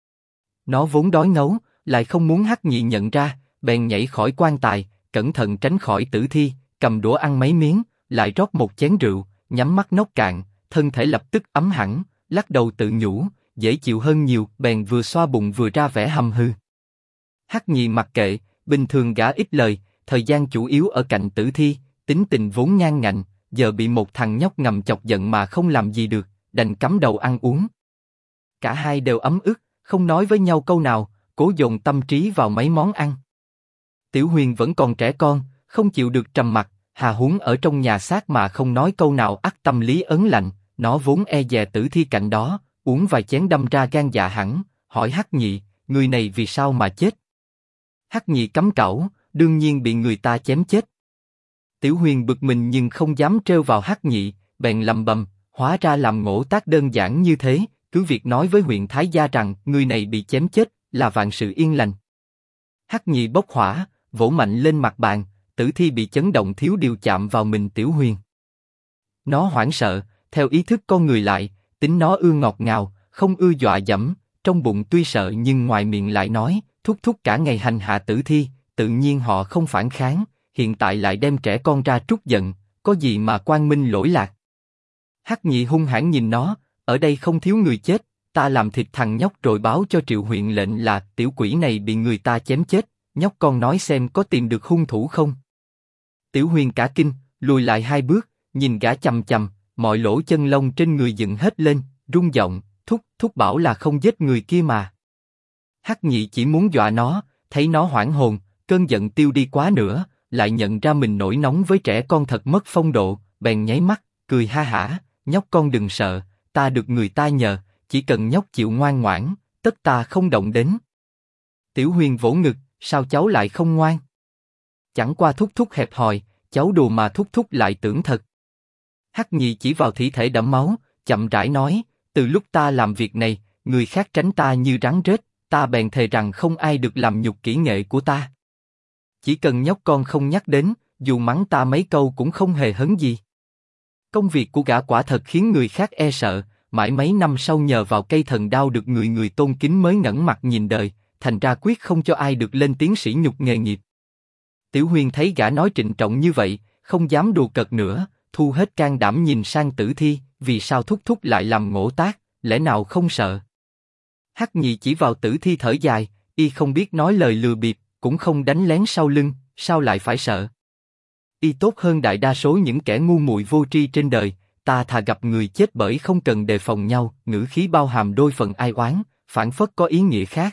Nó vốn đói ngấu, lại không muốn Hắc Nhị nhận ra, bèn nhảy khỏi quan tài, cẩn thận tránh khỏi tử thi, cầm đũa ăn mấy miếng, lại rót một chén rượu, nhắm mắt nốc cạn, thân thể lập tức ấm hẳn, lắc đầu tự nhủ, dễ chịu hơn nhiều, bèn vừa xoa bụng vừa ra vẻ hầm hư. Hắc Nhị mặc kệ, bình thường gã ít lời, thời gian chủ yếu ở cạnh tử thi, tính tình vốn ngang ngạnh, giờ bị một thằng nhóc ngầm chọc giận mà không làm gì được, đành cắm đầu ăn uống. Cả hai đều ấm ức, không nói với nhau câu nào, cố dồn tâm trí vào mấy món ăn. Tiểu Huyền vẫn còn trẻ con, không chịu được trầm mặc, hà huống ở trong nhà xác mà không nói câu nào ắt tâm lý ớn lạnh, nó vốn e dè tử thi cạnh đó, uống vài chén đâm ra gan dạ hẳn, hỏi Hắc Nhị, người này vì sao mà chết? Hắc Nhị cấm cẩu, đương nhiên bị người ta chém chết. Tiểu Huyền bực mình nhưng không dám trêu vào Hắc Nhị, bèn lầm bầm, hóa ra làm ngỗ tác đơn giản như thế, cứ việc nói với huyện Thái gia rằng người này bị chém chết là vạn sự yên lành. Hắc Nhị bốc hỏa, vỗ mạnh lên mặt bàn, tử thi bị chấn động thiếu điều chạm vào mình Tiểu Huyền. Nó hoảng sợ, theo ý thức con người lại, tính nó ưa ngọt ngào, không ưa dọa dẫm, trong bụng tuy sợ nhưng ngoài miệng lại nói, thúc thúc cả ngày hành hạ tử thi, tự nhiên họ không phản kháng, hiện tại lại đem trẻ con ra trút giận, có gì mà quang minh lỗi lạc. Hắc Nhị hung hãn nhìn nó, ở đây không thiếu người chết, ta làm thịt thằng nhóc rồi báo cho Triệu huyện lệnh là tiểu quỷ này bị người ta chém chết, nhóc con nói xem có tìm được hung thủ không? Tiểu Huyền cả kinh, lùi lại hai bước, nhìn gã chằm chằm, mọi lỗ chân lông trên người dựng hết lên, rung giọng, thúc bảo là không giết người kia mà. Hắc Nhị chỉ muốn dọa nó, thấy nó hoảng hồn, cơn giận tiêu đi quá nữa, lại nhận ra mình nổi nóng với trẻ con thật mất phong độ, bèn nháy mắt, cười ha hả, nhóc con đừng sợ, ta được người ta nhờ, chỉ cần nhóc chịu ngoan ngoãn, tất ta không động đến. Tiểu Huyền vỗ ngực, sao cháu lại không ngoan? Chẳng qua thúc hẹp hòi, cháu đùa mà thúc lại tưởng thật. Hắc Nhị chỉ vào thi thể đẫm máu, chậm rãi nói, từ lúc ta làm việc này, người khác tránh ta như rắn rết, ta bèn thề rằng không ai được làm nhục kỹ nghệ của ta. Chỉ cần nhóc con không nhắc đến, dù mắng ta mấy câu cũng không hề hấn gì. Công việc của gã quả thật khiến người khác e sợ, mãi mấy năm sau nhờ vào cây thần đao được người tôn kính mới ngẩng mặt nhìn đời, thành ra quyết không cho ai được lên tiếng sỉ nhục nghề nghiệp. Tiểu Huyền thấy gã nói trịnh trọng như vậy, không dám đùa cợt nữa, thu hết can đảm nhìn sang tử thi, vì sao thúc lại làm ngỗ tác, lẽ nào không sợ? Hắc Nhị chỉ vào tử thi thở dài, y không biết nói lời lừa bịp, cũng không đánh lén sau lưng, sao lại phải sợ? Y tốt hơn đại đa số những kẻ ngu muội vô tri trên đời, ta thà gặp người chết bởi không cần đề phòng nhau, ngữ khí bao hàm đôi phần ai oán, phảng phất có ý nghĩa khác.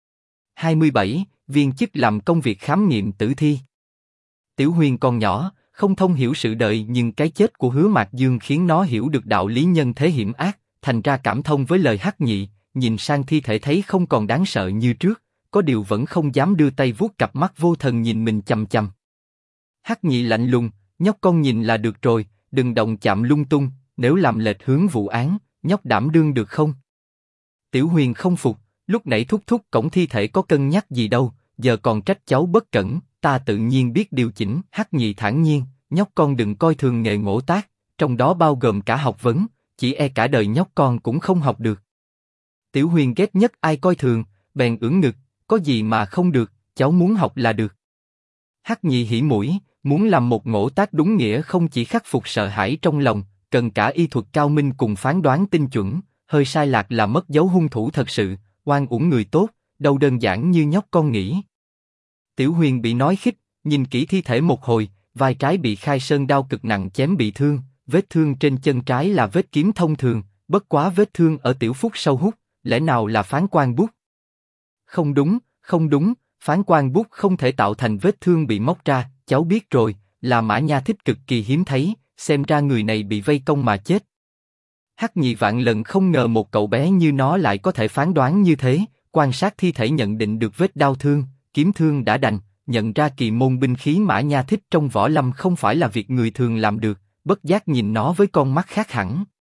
27. Viên chức làm công việc khám nghiệm tử thi. Tiểu Huyền còn nhỏ, không thông hiểu sự đời nhưng cái chết của Hứa Mạc Dương khiến nó hiểu được đạo lý nhân thế hiểm ác, thành ra cảm thông với lời Hắc Nhị, nhìn sang thi thể thấy không còn đáng sợ như trước, có điều vẫn không dám đưa tay vuốt cặp mắt vô thần nhìn mình chằm chằm. Hắc Nhị lạnh lùng, nhóc con nhìn là được rồi, đừng động chạm lung tung, nếu làm lệch hướng vụ án, nhóc đảm đương được không? Tiểu Huyền không phục, lúc nãy thúc cổng thi thể có cân nhắc gì đâu, giờ còn trách cháu bất cẩn, ta tự nhiên biết điều chỉnh. Hắc Nhị thản nhiên, nhóc con đừng coi thường nghề ngỗ tác, trong đó bao gồm cả học vấn, chỉ e cả đời nhóc con cũng không học được. Tiểu Huyền ghét nhất ai coi thường, bèn ưỡn ngực, có gì mà không được, cháu muốn học là được. Hắc Nhị hỉ mũi, muốn làm một ngỗ tác đúng nghĩa không chỉ khắc phục sợ hãi trong lòng, cần cả y thuật cao minh cùng phán đoán tinh chuẩn, hơi sai lạc là mất dấu hung thủ thật sự, oan uổng người tốt, đâu đơn giản như nhóc con nghĩ. Tiểu Huyền bị nói khích, nhìn kỹ thi thể một hồi, vai trái bị khai sơn đao cực nặng chém bị thương, vết thương trên chân trái là vết kiếm thông thường, bất quá vết thương ở tiểu phúc sâu hút, lẽ nào là phán quan bút? Không đúng, không đúng, phán quan bút không thể tạo thành vết thương bị móc ra, cháu biết rồi, là mã nha thích cực kỳ hiếm thấy, xem ra người này bị vây công mà chết. Hắc Nhị vạn lần không ngờ một cậu bé như nó lại có thể phán đoán như thế, quan sát thi thể nhận định được vết đau thương, kiếm thương đã đành, nhận ra kỳ môn binh khí mã nha thích trong võ lâm không phải là việc người thường làm được, bất giác nhìn nó với con mắt khác hẳn.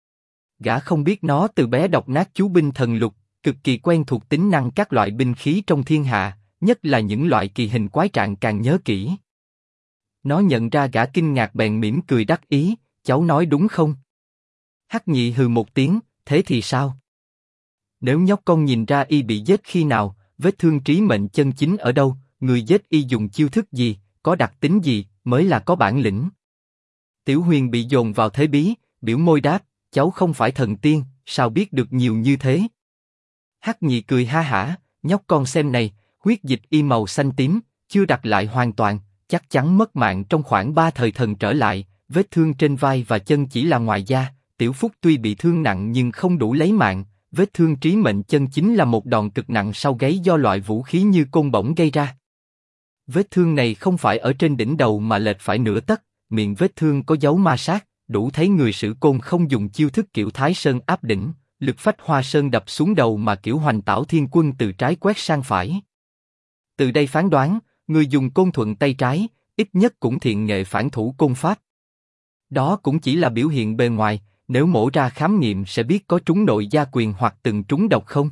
Gã không biết nó từ bé đọc nát chú binh thần lục, cực kỳ quen thuộc tính năng các loại binh khí trong thiên hạ, nhất là những loại kỳ hình quái trạng càng nhớ kỹ. Nó nhận ra gã kinh ngạc bèn mỉm cười đắc ý, cháu nói đúng không? Hắc Nhị hừ một tiếng, thế thì sao? Nếu nhóc con nhìn ra y bị giết khi nào, vết thương trí mệnh chân chính ở đâu, người giết y dùng chiêu thức gì, có đặc tính gì, mới là có bản lĩnh. Tiểu Huyền bị dồn vào thế bí, biểu môi đáp, cháu không phải thần tiên, sao biết được nhiều như thế? Hắc Nhị cười ha hả, nhóc con xem này, huyết dịch y màu xanh tím, chưa đặc lại hoàn toàn, chắc chắn mất mạng trong khoảng 3 thời thần trở lại, vết thương trên vai và chân chỉ là ngoài da, tiểu phúc tuy bị thương nặng nhưng không đủ lấy mạng, vết thương trí mệnh chân chính là một đòn cực nặng sau gáy do loại vũ khí như côn bổng gây ra. Vết thương này không phải ở trên đỉnh đầu mà lệch phải nửa tấc, miệng vết thương có dấu ma sát, đủ thấy người sử côn không dùng chiêu thức kiểu Thái Sơn áp đỉnh, lực phách Hoa Sơn đập xuống đầu mà kiểu Hoành Tảo Thiên Quân từ trái quét sang phải. Từ đây phán đoán, người dùng côn thuận tay trái, ít nhất cũng thiện nghệ phản thủ côn pháp. Đó cũng chỉ là biểu hiện bề ngoài, nếu mổ ra khám nghiệm sẽ biết có trúng nội gia quyền hoặc từng trúng độc không.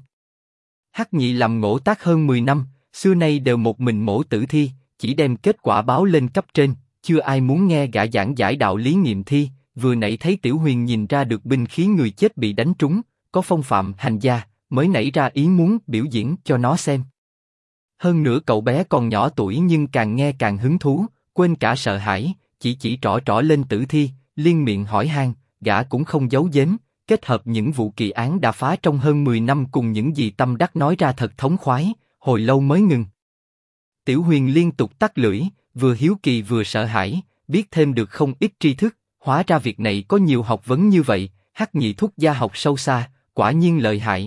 Hắc Nhị làm ngỗ tác hơn 10 năm, xưa nay đều một mình mổ tử thi, chỉ đem kết quả báo lên cấp trên, chưa ai muốn nghe gã giảng giải đạo lý nghiệm thi. Vừa nãy thấy Tiểu Huyền nhìn ra được binh khí người chết bị đánh trúng, có phong phạm hành gia, mới nảy ra ý muốn biểu diễn cho nó xem. Hơn nữa cậu bé còn nhỏ tuổi nhưng càng nghe càng hứng thú, quên cả sợ hãi, chỉ trỏ trỏ lên tử thi, liên miệng hỏi han, gã cũng không giấu giếm, kết hợp những vụ kỳ án đã phá trong hơn 10 năm cùng những gì tâm đắc nói ra thật thống khoái, hồi lâu mới ngừng. Tiểu Huyền liên tục tắt lưỡi, vừa hiếu kỳ vừa sợ hãi, biết thêm được không ít tri thức, hóa ra việc này có nhiều học vấn như vậy, Hắc Nhị thúc gia học sâu xa, quả nhiên lợi hại.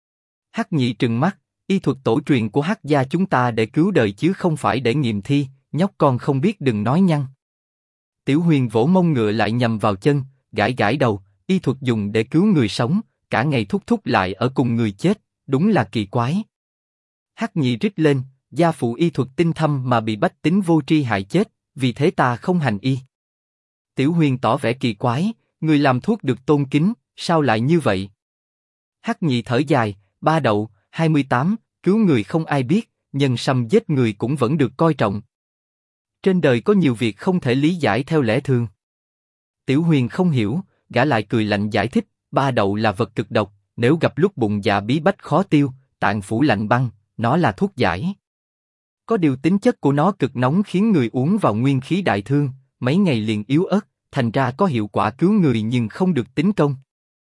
Hắc Nhị trừng mắt, y thuật tổ truyền của Hắc gia chúng ta để cứu đời chứ không phải để nghiệm thi, nhóc con không biết đừng nói nhăng. Tiểu Huyền vỗ mông ngựa lại nhầm vào chân, gãi gãi đầu, y thuật dùng để cứu người sống, cả ngày thúc thúc lại ở cùng người chết, đúng là kỳ quái. Hắc Nhị rít lên, gia phụ y thuật tinh thâm mà bị bách tính vô tri hại chết, vì thế ta không hành y. Tiểu Huyền tỏ vẻ kỳ quái, người làm thuốc được tôn kính, sao lại như vậy? Hắc Nhị thở dài, ba đậu, 28, cứu người không ai biết, nhân sâm giết người cũng vẫn được coi trọng. Trên đời có nhiều việc không thể lý giải theo lẽ thường. Tiểu Huyền không hiểu, gã lại cười lạnh giải thích, ba đậu là vật cực độc, nếu gặp lúc bụng dạ bí bách khó tiêu, tạng phủ lạnh băng, nó là thuốc giải. Có điều tính chất của nó cực nóng khiến người uống vào nguyên khí đại thương, mấy ngày liền yếu ớt, thành ra có hiệu quả cứu người nhưng không được tính công.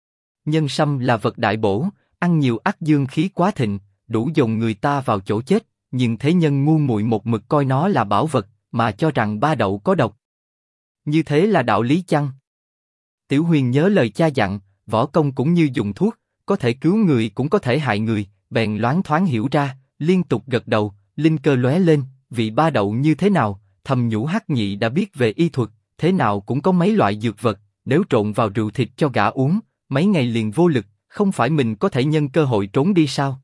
Nhân sâm là vật đại bổ, ăn nhiều ắt dương khí quá thịnh, đủ dồn người ta vào chỗ chết, nhưng thế nhân ngu muội một mực coi nó là bảo vật, mà cho rằng ba đậu có độc. Như thế là đạo lý chăng? Tiểu Huyền nhớ lời cha dặn, võ công cũng như dùng thuốc, có thể cứu người cũng có thể hại người, bèn loáng thoáng hiểu ra, liên tục gật đầu, linh cơ lóe lên, vị ba đậu như thế nào, thầm nhủ Hắc Nhị đã biết về y thuật, thế nào cũng có mấy loại dược vật, nếu trộn vào rượu thịt cho gã uống, mấy ngày liền vô lực, không phải mình có thể nhân cơ hội trốn đi sao?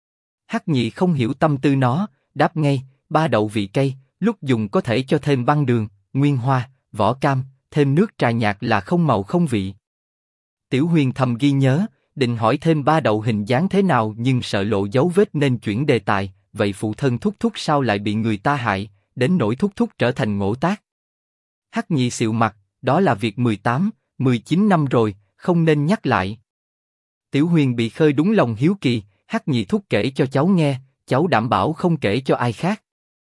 Hắc Nhị không hiểu tâm tư nó, đáp ngay, ba đậu vị cay, lúc dùng có thể cho thêm băng đường, nguyên hoa, vỏ cam, thêm nước trà nhạt là không màu không vị. Tiểu Huyền thầm ghi nhớ, định hỏi thêm ba đậu hình dáng thế nào nhưng sợ lộ dấu vết nên chuyển đề tài, vậy phụ thân thúc thúc sao lại bị người ta hại, đến nỗi thúc thúc trở thành ngỗ tác. Hắc Nhị xịu mặt, đó là việc 18, 19 năm rồi, không nên nhắc lại. Tiểu Huyền bị khơi đúng lòng hiếu kỳ, Hắc Nhị thúc kể cho cháu nghe, cháu đảm bảo không kể cho ai khác.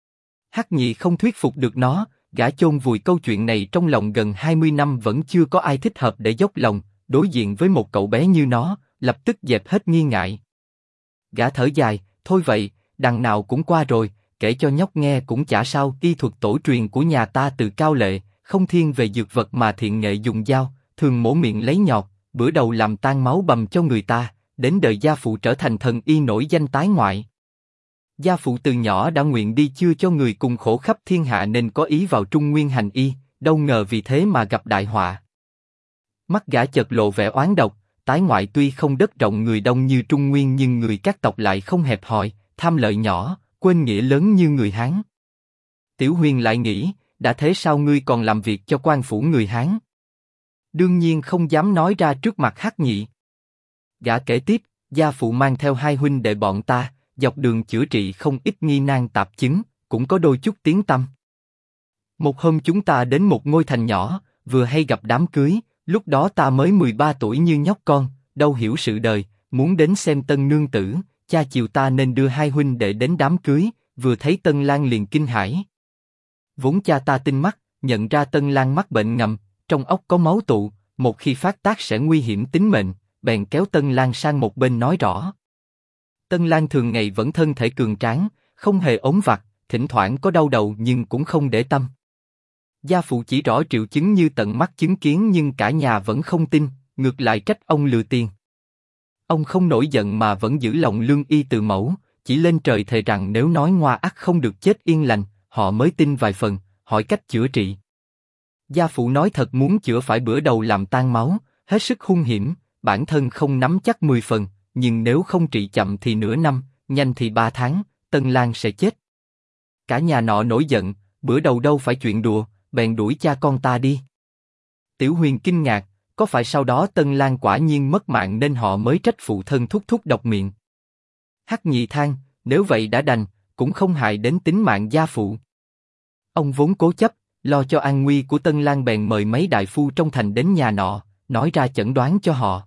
Hắc Nhị không thuyết phục được nó, gã chôn vùi câu chuyện này trong lòng gần 20 năm vẫn chưa có ai thích hợp để dốc lòng, đối diện với một cậu bé như nó, lập tức dẹp hết nghi ngại. Gã thở dài, thôi vậy, đằng nào cũng qua rồi, kể cho nhóc nghe cũng chả sao. Y thuật tổ truyền của nhà ta từ cao lệ, không thiên về dược vật mà thiện nghệ dùng dao, thường mổ miệng lấy nhọt, bữa đầu làm tan máu bầm cho người ta, đến đời gia phụ trở thành thần y nổi danh tái ngoại. Gia phụ từ nhỏ đã nguyện đi chữa cho người cùng khổ khắp thiên hạ nên có ý vào Trung Nguyên hành y, đâu ngờ vì thế mà gặp đại họa. Mắt gã chợt lộ vẻ oán độc, tái ngoại tuy không đất rộng người đông như Trung Nguyên nhưng người các tộc lại không hẹp hòi, tham lợi nhỏ, quên nghĩa lớn như người Hán. Tiểu Huyền lại nghĩ, đã thế sao ngươi còn làm việc cho quan phủ người Hán? Đương nhiên không dám nói ra trước mặt Hắc Nhị. Gã kể tiếp, gia phụ mang theo hai huynh đệ bọn ta, dọc đường chữa trị không ít nghi nan tạp chứng, cũng có đôi chút tiếng tăm. Một hôm chúng ta đến một ngôi thành nhỏ, vừa hay gặp đám cưới, lúc đó ta mới 13 tuổi như nhóc con, đâu hiểu sự đời, muốn đến xem tân nương tử, cha chiều ta nên đưa hai huynh đệ đến đám cưới, vừa thấy Tân Lang liền kinh hãi. Vốn cha ta tinh mắt, nhận ra Tân Lang mắc bệnh ngầm, trong óc có máu tụ, một khi phát tác sẽ nguy hiểm tính mệnh, bèn kéo Tân Lang sang một bên nói rõ. Tân Lang thường ngày vẫn thân thể cường tráng, không hề ốm vặt, thỉnh thoảng có đau đầu nhưng cũng không để tâm. Gia phụ chỉ rõ triệu chứng như tận mắt chứng kiến nhưng cả nhà vẫn không tin, ngược lại trách ông lừa tiền. Ông không nổi giận mà vẫn giữ lòng lương y từ mẫu, chỉ lên trời thề rằng nếu nói ngoa ắt không được chết yên lành, họ mới tin vài phần, hỏi cách chữa trị. Gia phụ nói thật muốn chữa phải bữa đầu làm tan máu, hết sức hung hiểm, bản thân không nắm chắc 10 phần, nhưng nếu không trị chậm thì nửa năm, nhanh thì 3 tháng, Tân Lang sẽ chết. Cả nhà nọ nổi giận, bữa đầu đâu phải chuyện đùa, bèn đuổi cha con ta đi. Tiểu Huyền kinh ngạc, có phải sau đó Tân Lang quả nhiên mất mạng nên họ mới trách phụ thân thúc thúc độc miệng. Hắc Nhị than, nếu vậy đã đành, cũng không hại đến tính mạng gia phụ. Ông vốn cố chấp, lo cho an nguy của Tân Lang bèn mời mấy đại phu trong thành đến nhà nọ, nói ra chẩn đoán cho họ.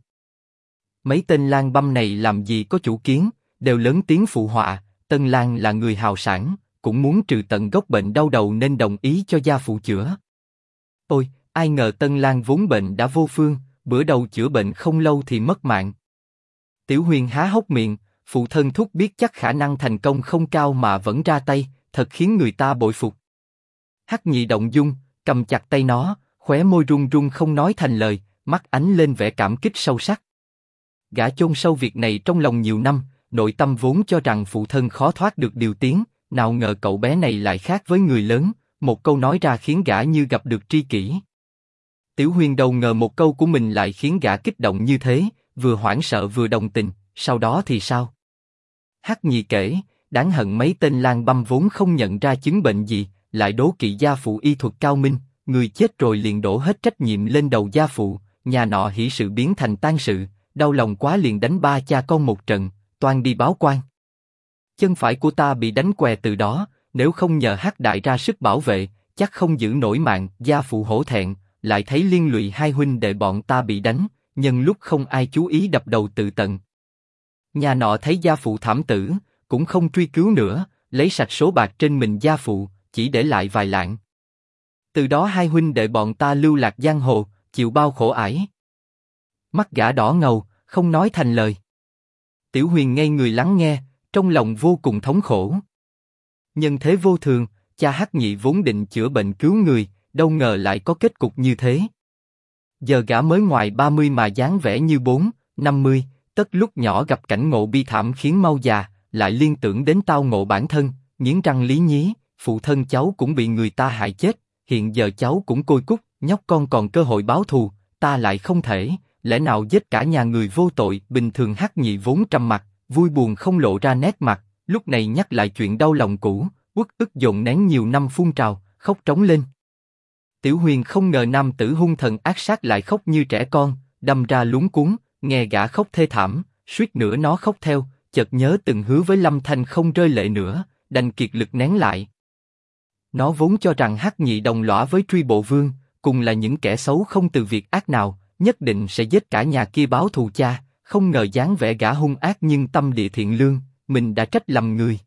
Mấy tên lang băm này làm gì có chủ kiến, đều lớn tiếng phụ họa, Tân Lang là người hào sản, cũng muốn trừ tận gốc bệnh đau đầu nên đồng ý cho gia phụ chữa. Ôi, ai ngờ Tân Lang vốn bệnh đã vô phương, bữa đầu chữa bệnh không lâu thì mất mạng. Tiểu Huyền há hốc miệng, phụ thân thúc biết chắc khả năng thành công không cao mà vẫn ra tay, thật khiến người ta bội phục. Hắc Nhị động dung, cầm chặt tay nó, khóe môi run run không nói thành lời, mắt ánh lên vẻ cảm kích sâu sắc. Gã chôn sâu việc này trong lòng nhiều năm, nội tâm vốn cho rằng phụ thân khó thoát được điều tiếng, nào ngờ cậu bé này lại khác với người lớn, một câu nói ra khiến gã như gặp được tri kỷ. Tiểu Huyền đầu ngờ một câu của mình lại khiến gã kích động như thế, vừa hoảng sợ vừa đồng tình, sau đó thì sao? Hắc Nhị kể, đáng hận mấy tên lang băm vốn không nhận ra chứng bệnh gì, lại đố kỵ gia phụ y thuật cao minh, người chết rồi liền đổ hết trách nhiệm lên đầu gia phụ, nhà nọ hỷ sự biến thành tang sự, đau lòng quá liền đánh ba cha con một trận, toan đi báo quan. Chân phải của ta bị đánh què từ đó, nếu không nhờ Hắc đại ra sức bảo vệ, chắc không giữ nổi mạng. Gia phụ hổ thẹn, lại thấy liên lụy hai huynh đệ bọn ta bị đánh, nhân lúc không ai chú ý đập đầu tự tận. Nhà nọ thấy gia phụ thảm tử, cũng không truy cứu nữa, lấy sạch số bạc trên mình gia phụ, chỉ để lại vài lạng. Từ đó hai huynh đệ bọn ta lưu lạc giang hồ, chịu bao khổ ải. Mắt gã đỏ ngầu, không nói thành lời. Tiểu Huyền ngây người lắng nghe, trong lòng vô cùng thống khổ. Nhân thế vô thường, cha Hắc Nhị vốn định chữa bệnh cứu người, đâu ngờ lại có kết cục như thế. Giờ gã mới ngoài 30 mà dáng vẻ như 50, tất lúc nhỏ gặp cảnh ngộ bi thảm khiến mau già, lại liên tưởng đến tao ngộ bản thân, nghiến răng lý nhí, phụ thân cháu cũng bị người ta hại chết, hiện giờ cháu cũng côi cút, nhóc con còn cơ hội báo thù, ta lại không thể, lẽ nào giết cả nhà người vô tội? Bình thường Hắc Nhị vốn trầm mặc, vui buồn không lộ ra nét mặt, lúc này nhắc lại chuyện đau lòng cũ, uất ức dồn nén nhiều năm phun trào, khóc trống lên. Tiểu Huyền không ngờ nam tử hung thần ác sát lại khóc như trẻ con, đâm ra luống cuống, nghe gã khóc thê thảm, suýt nữa nó khóc theo, chợt nhớ từng hứa với Lâm Thanh không rơi lệ nữa, đành kiệt lực nén lại. Nó vốn cho rằng Hắc Nhị đồng lõa với Truy Bộ Vương, cùng là những kẻ xấu không từ việc ác nào, nhất định sẽ giết cả nhà kia báo thù cha, không ngờ dáng vẻ gã hung ác nhưng tâm địa thiện lương, mình đã trách lầm người.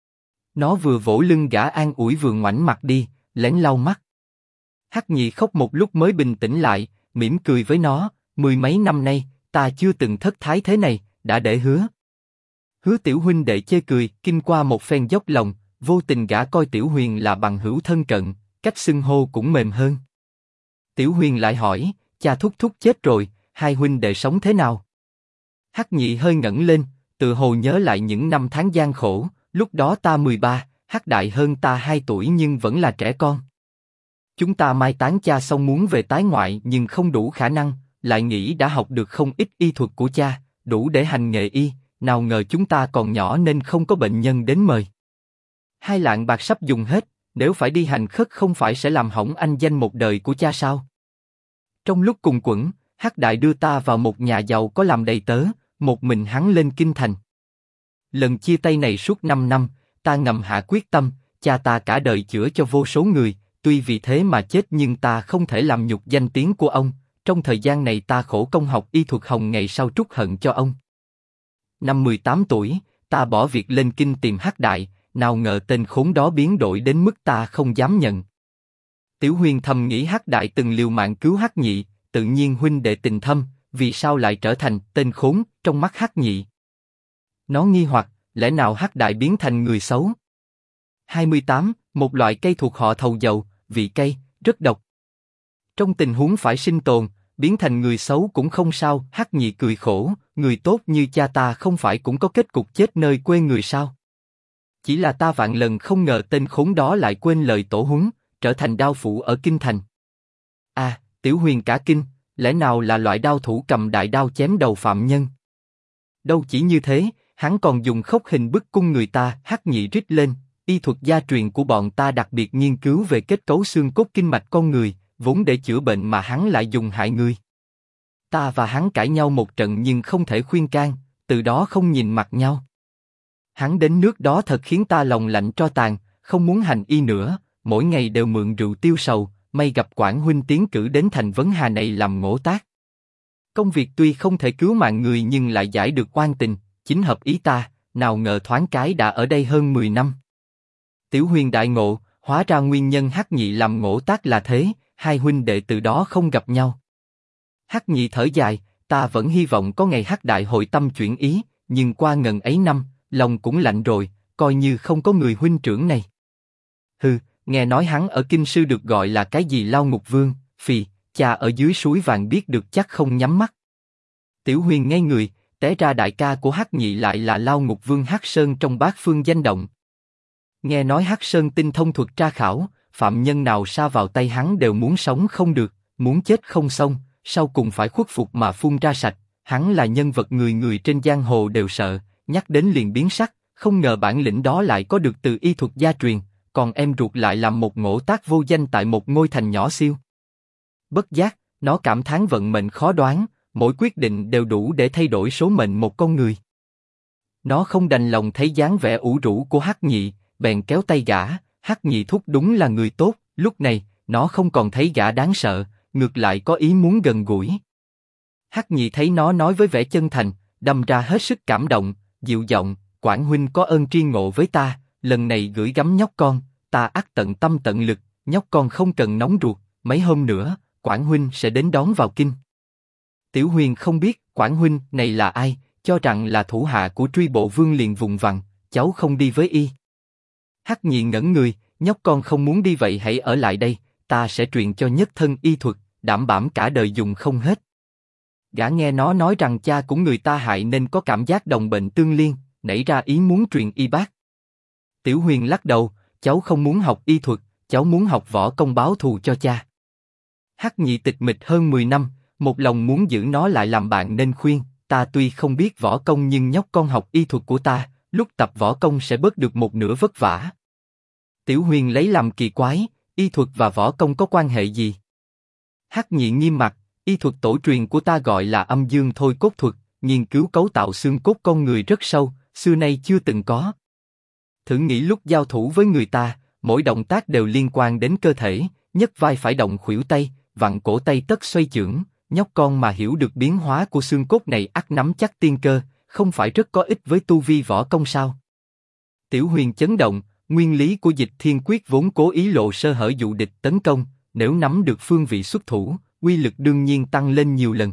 Nó vừa vỗ lưng gã an ủi vừa ngoảnh mặt đi, lén lau mắt. Hắc Nhị khóc một lúc mới bình tĩnh lại, mỉm cười với nó, 10 mấy năm nay, ta chưa từng thất thái thế này, đã để hứa. Hứa tiểu huynh đệ chê cười, kinh qua một phen dốc lòng, vô tình gã coi Tiểu Huyền là bằng hữu thân cận, cách xưng hô cũng mềm hơn. Tiểu Huyền lại hỏi, cha thúc thúc chết rồi, hai huynh đệ sống thế nào? Hắc Nhị hơi ngẩng lên, tự hồ nhớ lại những năm tháng gian khổ, lúc đó ta 13, Hắc Đại hơn ta 2 tuổi nhưng vẫn là trẻ con. Chúng ta mai táng cha xong muốn về tái ngoại nhưng không đủ khả năng, lại nghĩ đã học được không ít y thuật của cha, đủ để hành nghề y, nào ngờ chúng ta còn nhỏ nên không có bệnh nhân đến mời. 2 lạng bạc sắp dùng hết, nếu phải đi hành khất không phải sẽ làm hỏng anh danh một đời của cha sao? Trong lúc cùng quẫn, Hắc Đại đưa ta vào một nhà giàu có làm đầy tớ, một mình hắn lên kinh thành. Lần chia tay này suốt 5 năm, ta ngầm hạ quyết tâm, cha ta cả đời chữa cho vô số người, tuy vì thế mà chết nhưng ta không thể làm nhục danh tiếng của ông. Trong thời gian này ta khổ công học y thuật hồng ngày sau trút hận cho ông. Năm 18 tuổi, ta bỏ việc lên kinh tìm Hắc Đại, nào ngờ tên khốn đó biến đổi đến mức ta không dám nhận. Tiểu Huyền thầm nghĩ Hắc Đại từng liều mạng cứu Hắc Nhị, tự nhiên huynh đệ tình thâm, vì sao lại trở thành tên khốn trong mắt Hắc Nhị? Nó nghi hoặc, lẽ nào Hắc Đại biến thành người xấu? 28. Một loại cây thuộc họ thầu dầu, vị cây, rất độc. Trong tình huống phải sinh tồn, biến thành người xấu cũng không sao. Hắc Nhị cười khổ, người tốt như cha ta không phải cũng có kết cục chết nơi quê người sao? Chỉ là ta vạn lần không ngờ tên khốn đó lại quên lời tổ huấn, trở thành đao phủ ở kinh thành. À, Tiểu Huyền cả kinh, lẽ nào là loại đao thủ cầm đại đao chém đầu phạm nhân? Đâu chỉ như thế, hắn còn dùng khốc hình bức cung người ta. Hắc Nhị rít lên, y thuật gia truyền của bọn ta đặc biệt nghiên cứu về kết cấu xương cốt kinh mạch con người, vốn để chữa bệnh mà hắn lại dùng hại người. Ta và hắn cãi nhau một trận nhưng không thể khuyên can, từ đó không nhìn mặt nhau. Hắn đến nước đó thật khiến ta lòng lạnh tro tàn, không muốn hành y nữa, mỗi ngày đều mượn rượu tiêu sầu, may gặp Quảng huynh tiến cử đến thành Vấn Hà này làm ngỗ tác. Công việc tuy không thể cứu mạng người nhưng lại giải được oan tình, chính hợp ý ta, nào ngờ thoáng cái đã ở đây hơn 10 năm. Tiểu Huyền đại ngộ, hóa ra nguyên nhân Hắc Nhị làm ngỗ tác là thế, hai huynh đệ từ đó không gặp nhau. Hắc Nhị thở dài, ta vẫn hy vọng có ngày Hắc Đại hội tâm chuyển ý, nhưng qua ngần ấy năm, lòng cũng lạnh rồi, coi như không có người huynh trưởng này. Hừ, nghe nói hắn ở kinh sư được gọi là cái gì Lao Ngục Vương, phì, cha ở dưới suối vàng biết được chắc không nhắm mắt. Tiểu Huyền ngây người, té ra đại ca của Hắc Nhị lại là Lao Ngục Vương Hắc Sơn trong Bát Phương danh động. Nghe nói Hắc Sơn tinh thông thuật tra khảo, phạm nhân nào sa vào tay hắn đều muốn sống không được, muốn chết không xong, sau cùng phải khuất phục mà phun ra sạch. Hắn là nhân vật người người trên giang hồ đều sợ, nhắc đến liền biến sắc, không ngờ bản lĩnh đó lại có được từ y thuật gia truyền, còn em ruột lại làm một ngỗ tác vô danh tại một ngôi thành nhỏ xiu. Bất giác, nó cảm thán vận mệnh khó đoán, mỗi quyết định đều đủ để thay đổi số mệnh một con người. Nó không đành lòng thấy dáng vẻ ủ rũ của Hắc Nhị, bèn kéo tay gã. Hắc Nhị thúc đúng là người tốt, lúc này nó không còn thấy gã đáng sợ, ngược lại có ý muốn gần gũi. Hắc Nhị thấy nó nói với vẻ chân thành, đâm ra hết sức cảm động, dịu giọng, Quảng huynh có ơn tri ngộ với ta, lần này gửi gắm nhóc con, ta ắt tận tâm tận lực, nhóc con không cần nóng ruột, mấy hôm nữa, Quảng huynh sẽ đến đón vào kinh. Tiểu Huyền không biết Quảng huynh này là ai, cho rằng là thủ hạ của Truy Bộ Vương liền vùng vằng, cháu không đi với y. Hắc Nhị ngẩn người, nhóc con không muốn đi vậy hãy ở lại đây, ta sẽ truyền cho nhất thân y thuật, đảm bảo cả đời dùng không hết. Gã nghe nó nói rằng cha của người ta hại nên có cảm giác đồng bệnh tương liên, nảy ra ý muốn truyền y bác. Tiểu Huyền lắc đầu, cháu không muốn học y thuật, cháu muốn học võ công báo thù cho cha. Hắc Nhị tịch mịch hơn 10 năm, một lòng muốn giữ nó lại làm bạn nên khuyên, ta tuy không biết võ công nhưng nhóc con học y thuật của ta, lúc tập võ công sẽ bớt được một nửa vất vả. Tiểu Huyền lấy làm kỳ quái, y thuật và võ công có quan hệ gì? Hắc Nhị nghiêm mặt, y thuật tổ truyền của ta gọi là âm dương thôi cốt thuật, nghiên cứu cấu tạo xương cốt con người rất sâu, xưa nay chưa từng có. Thử nghĩ lúc giao thủ với người ta, mỗi động tác đều liên quan đến cơ thể, nhấc vai phải động khuỷu tay, vặn cổ tay tất xoay chưởng, nhóc con mà hiểu được biến hóa của xương cốt này ắt nắm chắc tiên cơ, không phải rất có ích với tu vi võ công sao? Tiểu Huyền chấn động, nguyên lý của Dịch Thiên Quyết vốn cố ý lộ sơ hở dụ địch tấn công, nếu nắm được phương vị xuất thủ, uy lực đương nhiên tăng lên nhiều lần.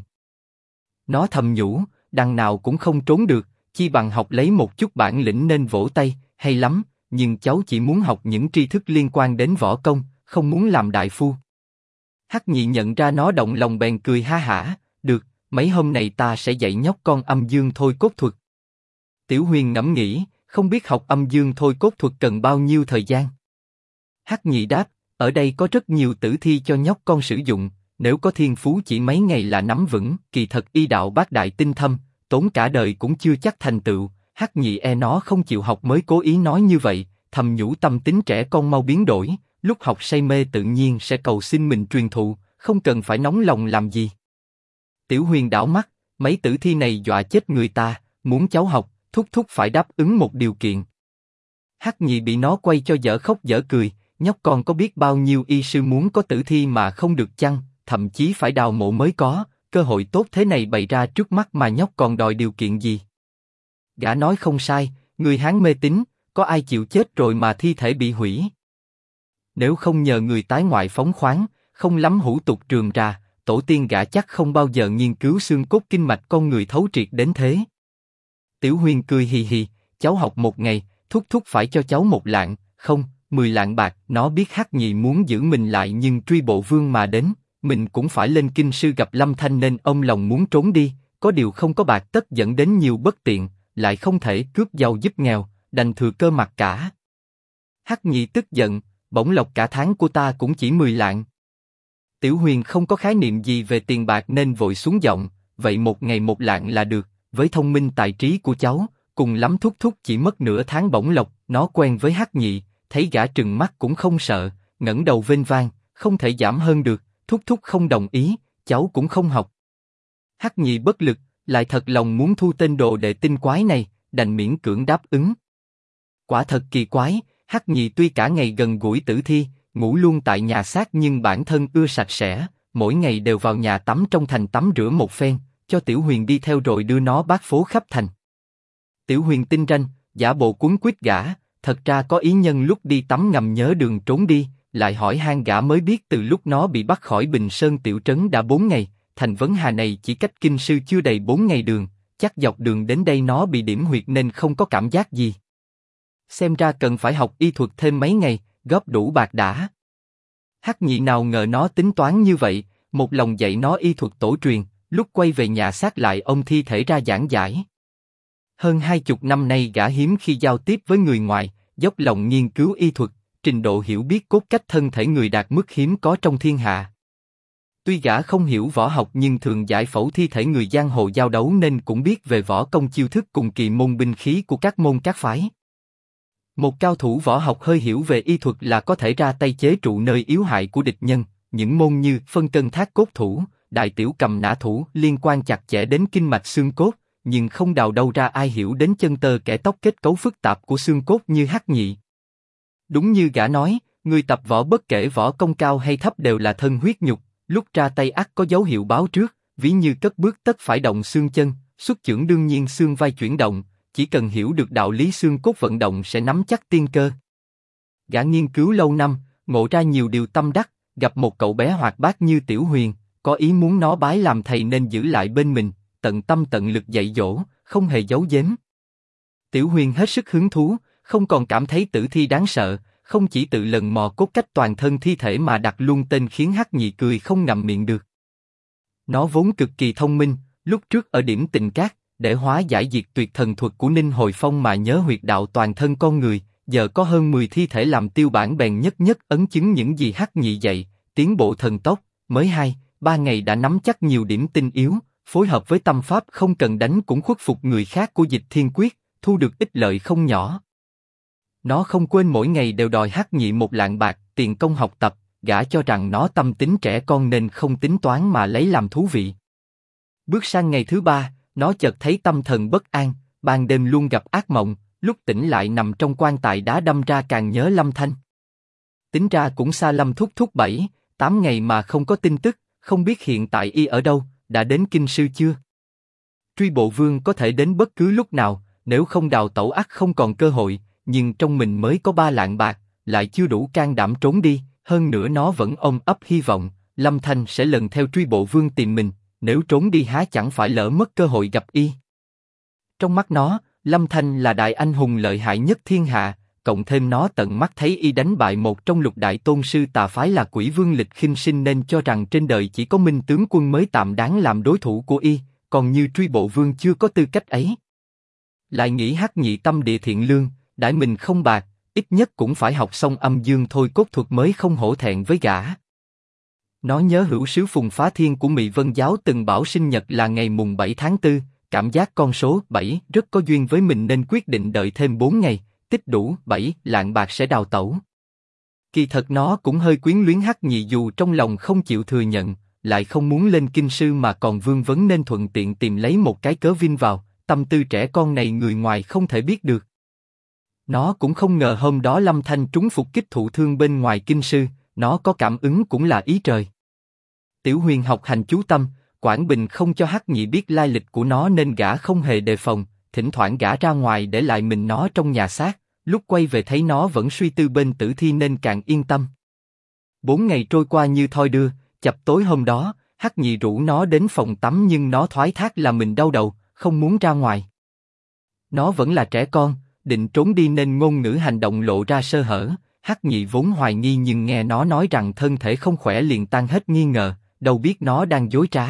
Nó thầm nhủ, đằng nào cũng không trốn được, chi bằng học lấy một chút bản lĩnh nên vỗ tay, hay lắm, nhưng cháu chỉ muốn học những tri thức liên quan đến võ công, không muốn làm đại phu. Hắc Nhị nhận ra nó động lòng bèn cười ha hả, được, mấy hôm này ta sẽ dạy nhóc con âm dương thôi cốt thuật. Tiểu Huyền ngẫm nghĩ, không biết học âm dương thôi cốt thuật cần bao nhiêu thời gian. Hắc Nhị đáp, ở đây có rất nhiều tử thi cho nhóc con sử dụng, nếu có thiên phú chỉ mấy ngày là nắm vững, kỳ thật y đạo bác đại tinh thâm, tốn cả đời cũng chưa chắc thành tựu. Hắc Nhị nó không chịu học mới cố ý nói như vậy, thầm nhủ tâm tính trẻ con mau biến đổi, lúc học say mê tự nhiên sẽ cầu xin mình truyền thụ, không cần phải nóng lòng làm gì. Tiểu Huyền đảo mắt, mấy tử thi này dọa chết người ta, muốn cháu học, thúc thúc phải đáp ứng một điều kiện. Hắc Nhị bị nó quay cho dở khóc dở cười, nhóc con có biết bao nhiêu y sư muốn có tử thi mà không được chăng, thậm chí phải đào mộ mới có, cơ hội tốt thế này bày ra trước mắt mà nhóc còn đòi điều kiện gì? Gã nói không sai, người Hán mê tín, có ai chịu chết rồi mà thi thể bị hủy? Nếu không nhờ người tái ngoại phóng khoáng, không lắm hủ tục rườm rà, tổ tiên gã chắc không bao giờ nghiên cứu xương cốt kinh mạch con người thấu triệt đến thế. Tiểu Huyền cười hì hì, cháu học một ngày, thúc thúc phải cho cháu 1 lạng, không, 10 lạng bạc. Nó biết Hắc Nhị muốn giữ mình lại nhưng truy bộ vương mà đến, mình cũng phải lên kinh sư gặp Lâm Thanh nên ông lòng muốn trốn đi, có điều không có bạc tất dẫn đến nhiều bất tiện, lại không thể cướp giàu giúp nghèo, đành thừa cơ mặc cả. Hắc Nhị tức giận, bổng lộc cả tháng của ta cũng chỉ 10 lạng. Tiểu Huyền không có khái niệm gì về tiền bạc nên vội xuống giọng, vậy một ngày 1 lạng là được, với thông minh tài trí của cháu, cùng lắm thúc thúc chỉ mất nửa tháng bổng lộc. Nó quen với Hắc Nhị, thấy gã trừng mắt cũng không sợ, ngẩng đầu vênh vang, không thể giảm hơn được, thúc thúc không đồng ý, cháu cũng không học. Hắc Nhị bất lực, lại thật lòng muốn thu tên đồ đệ tinh quái này, đành miễn cưỡng đáp ứng. Quả thật kỳ quái, Hắc Nhị tuy cả ngày gần gũi tử thi, ngủ luôn tại nhà xác nhưng bản thân ưa sạch sẽ, mỗi ngày đều vào nhà tắm trong thành tắm rửa một phen, cho Tiểu Huyền đi theo rồi đưa nó bát phố khắp thành. Tiểu Huyền tinh ranh, giả bộ cuống quýt gã, thật ra có ý nhân lúc đi tắm ngầm nhớ đường trốn đi, lại hỏi han gã mới biết từ lúc nó bị bắt khỏi Bình Sơn tiểu trấn đã 4 ngày, thành Vấn Hà này chỉ cách kinh sư chưa đầy 4 ngày đường, chắc dọc đường đến đây nó bị điểm huyệt nên không có cảm giác gì. Xem ra cần phải học y thuật thêm mấy ngày, góp đủ bạc đã. Hắc Nhị nào ngờ nó tính toán như vậy, một lòng dạy nó y thuật tổ truyền, lúc quay về nhà xác lại ông thi thể ra giảng giải. Hơn 20 năm nay gã hiếm khi giao tiếp với người ngoài, dốc lòng nghiên cứu y thuật, trình độ hiểu biết cốt cách thân thể người đạt mức hiếm có trong thiên hạ. Tuy gã không hiểu võ học nhưng thường giải phẫu thi thể người giang hồ giao đấu nên cũng biết về võ công chiêu thức cùng kỳ môn binh khí của các môn các phái. Một cao thủ võ học hơi hiểu về y thuật là có thể ra tay chế trụ nơi yếu hại của địch nhân, những môn như phân cân thác cốt thủ, đại tiểu cầm nã thủ liên quan chặt chẽ đến kinh mạch xương cốt, nhưng không đào đâu ra ai hiểu đến chân tơ kẽ tóc kết cấu phức tạp của xương cốt như Hắc Nhị. Đúng như gã nói, người tập võ bất kể võ công cao hay thấp đều là thân huyết nhục, lúc ra tay ắt có dấu hiệu báo trước, ví như cất bước tất phải động xương chân, xuất chưởng đương nhiên xương vai chuyển động, chỉ cần hiểu được đạo lý xương cốt vận động sẽ nắm chắc tiên cơ. Gã nghiên cứu lâu năm, ngộ ra nhiều điều tâm đắc, gặp một cậu bé hoạt bát như Tiểu Huyền, có ý muốn nó bái làm thầy nên giữ lại bên mình, tận tâm tận lực dạy dỗ, không hề giấu giếm. Tiểu Huyền hết sức hứng thú, không còn cảm thấy tử thi đáng sợ, không chỉ tự lần mò cốt cách toàn thân thi thể mà đặt luôn tên khiến Hắc Nhị cười không ngậm miệng được. Nó vốn cực kỳ thông minh, lúc trước ở điểm Tình Cát, để hóa giải diệt tuyệt thần thuật của Ninh Hồi Phong mà nhớ huyệt đạo toàn thân con người, giờ có hơn 10 thi thể làm tiêu bản bèn nhất nhất ấn chứng những gì Hắc Nhị dạy, tiến bộ thần tốc, mới 2-3 ngày đã nắm chắc nhiều điểm tinh yếu, phối hợp với tâm pháp không cần đánh cũng khuất phục người khác của Dịch Thiên Quyết, thu được ích lợi không nhỏ. Nó không quên mỗi ngày đều đòi Hắc Nhị 1 lạng bạc, tiền công học tập, gã cho rằng nó tâm tính trẻ con nên không tính toán mà lấy làm thú vị. Bước sang ngày thứ 3, nó chợt thấy tâm thần bất an, ban đêm luôn gặp ác mộng, lúc tỉnh lại nằm trong quan tài đá đâm ra càng nhớ Lâm Thanh. Tính ra cũng xa Lâm thúc thúc 7-8 ngày mà không có tin tức, không biết hiện tại y ở đâu, đã đến kinh sư chưa? Truy bộ vương có thể đến bất cứ lúc nào, nếu không đào tẩu ắt không còn cơ hội, nhưng trong mình mới có 3 lạng bạc, lại chưa đủ can đảm trốn đi, hơn nữa nó vẫn ôm ấp hy vọng, Lâm Thanh sẽ lần theo truy bộ vương tìm mình, nếu trốn đi há chẳng phải lỡ mất cơ hội gặp y. Trong mắt nó, Lâm Thanh là đại anh hùng lợi hại nhất thiên hạ, cộng thêm nó tận mắt thấy y đánh bại một trong lục đại tôn sư tà phái là Quỷ Vương Lịch Khinh Sinh nên cho rằng trên đời chỉ có Minh tướng quân mới tạm đáng làm đối thủ của y, còn Như Truy Bộ Vương chưa có tư cách ấy. Lại nghĩ Hắc Nhị tâm địa thiện lương, đãi mình không bạc, ít nhất cũng phải học xong âm dương thôi cốt thuật mới không hổ thẹn với gã. Nó nhớ hữu sứ Phùng Phá Thiên của Mị Vân Giáo từng bảo sinh nhật là ngày mùng 7 tháng 4, cảm giác con số 7 rất có duyên với mình nên quyết định đợi thêm 4 ngày, tích đủ 7 lạng bạc sẽ đào tẩu. Kỳ thật nó cũng hơi quyến luyến Hắc Nhị dù trong lòng không chịu thừa nhận, lại không muốn lên kinh sư mà còn vương vấn nên thuận tiện tìm lấy một cái cớ vin vào, tâm tư trẻ con này người ngoài không thể biết được. Nó cũng không ngờ hôm đó Lâm Thanh trúng phục kích thụ thương bên ngoài kinh sư, nó có cảm ứng cũng là ý trời. Tiểu Huyền học hành chú tâm, Quảng Bình không cho Hắc Nhị biết lai lịch của nó nên gã không hề đề phòng, thỉnh thoảng gã ra ngoài để lại mình nó trong nhà xác, lúc quay về thấy nó vẫn suy tư bên tử thi nên càng yên tâm. 4 ngày trôi qua như thoi đưa, chập tối hôm đó, Hắc Nhị rủ nó đến phòng tắm nhưng nó thoái thác là mình đau đầu, không muốn ra ngoài. Nó vẫn là trẻ con, định trốn đi nên ngôn ngữ hành động lộ ra sơ hở. Hắc Nhị vốn hoài nghi nhưng nghe nó nói rằng thân thể không khỏe liền tan hết nghi ngờ, đâu biết nó đang dối trá.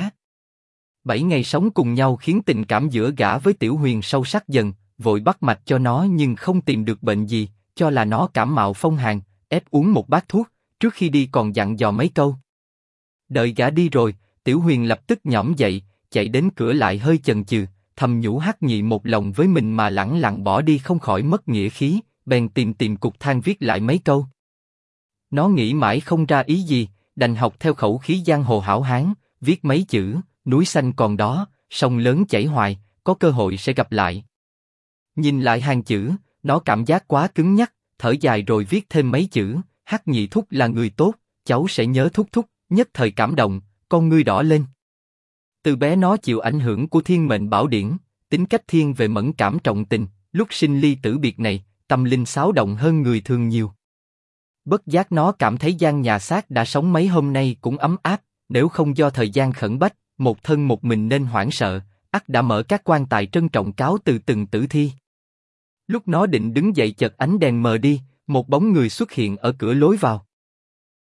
7 ngày sống cùng nhau khiến tình cảm giữa gã với Tiểu Huyền sâu sắc dần, vội bắt mạch cho nó nhưng không tìm được bệnh gì, cho là nó cảm mạo phong hàn, ép uống một bát thuốc, trước khi đi còn dặn dò mấy câu. Đợi gã đi rồi, Tiểu Huyền lập tức nhõm dậy, chạy đến cửa lại hơi chần chừ, thầm nhủ Hắc Nhị một lòng với mình mà lẳng lặng bỏ đi không khỏi mất nghĩa khí, bèn tìm cục than viết lại mấy câu. Nó nghĩ mãi không ra ý gì, đành học theo khẩu khí giang hồ hảo hán, viết mấy chữ, núi xanh còn đó, sông lớn chảy hoài, có cơ hội sẽ gặp lại. Nhìn lại hàng chữ, nó cảm giác quá cứng nhắc, thở dài rồi viết thêm mấy chữ, Hắc Nhị thúc là người tốt, cháu sẽ nhớ thúc thúc, nhất thời cảm động, con ngươi đỏ lên. Từ bé nó chịu ảnh hưởng của Thiên Mệnh Bảo Điển, tính cách thiên về mẫn cảm trọng tình, lúc sinh ly tử biệt này, tâm linh xáo động hơn người thường nhiều. Bất giác nó cảm thấy gian nhà xác đã sống mấy hôm nay cũng ấm áp, nếu không do thời gian khẩn bách, một thân một mình nên hoảng sợ, ắt đã mở các quan tài trân trọng cáo từ từng tử thi. Lúc nó định đứng dậy chợt ánh đèn mờ đi, một bóng người xuất hiện ở cửa lối vào.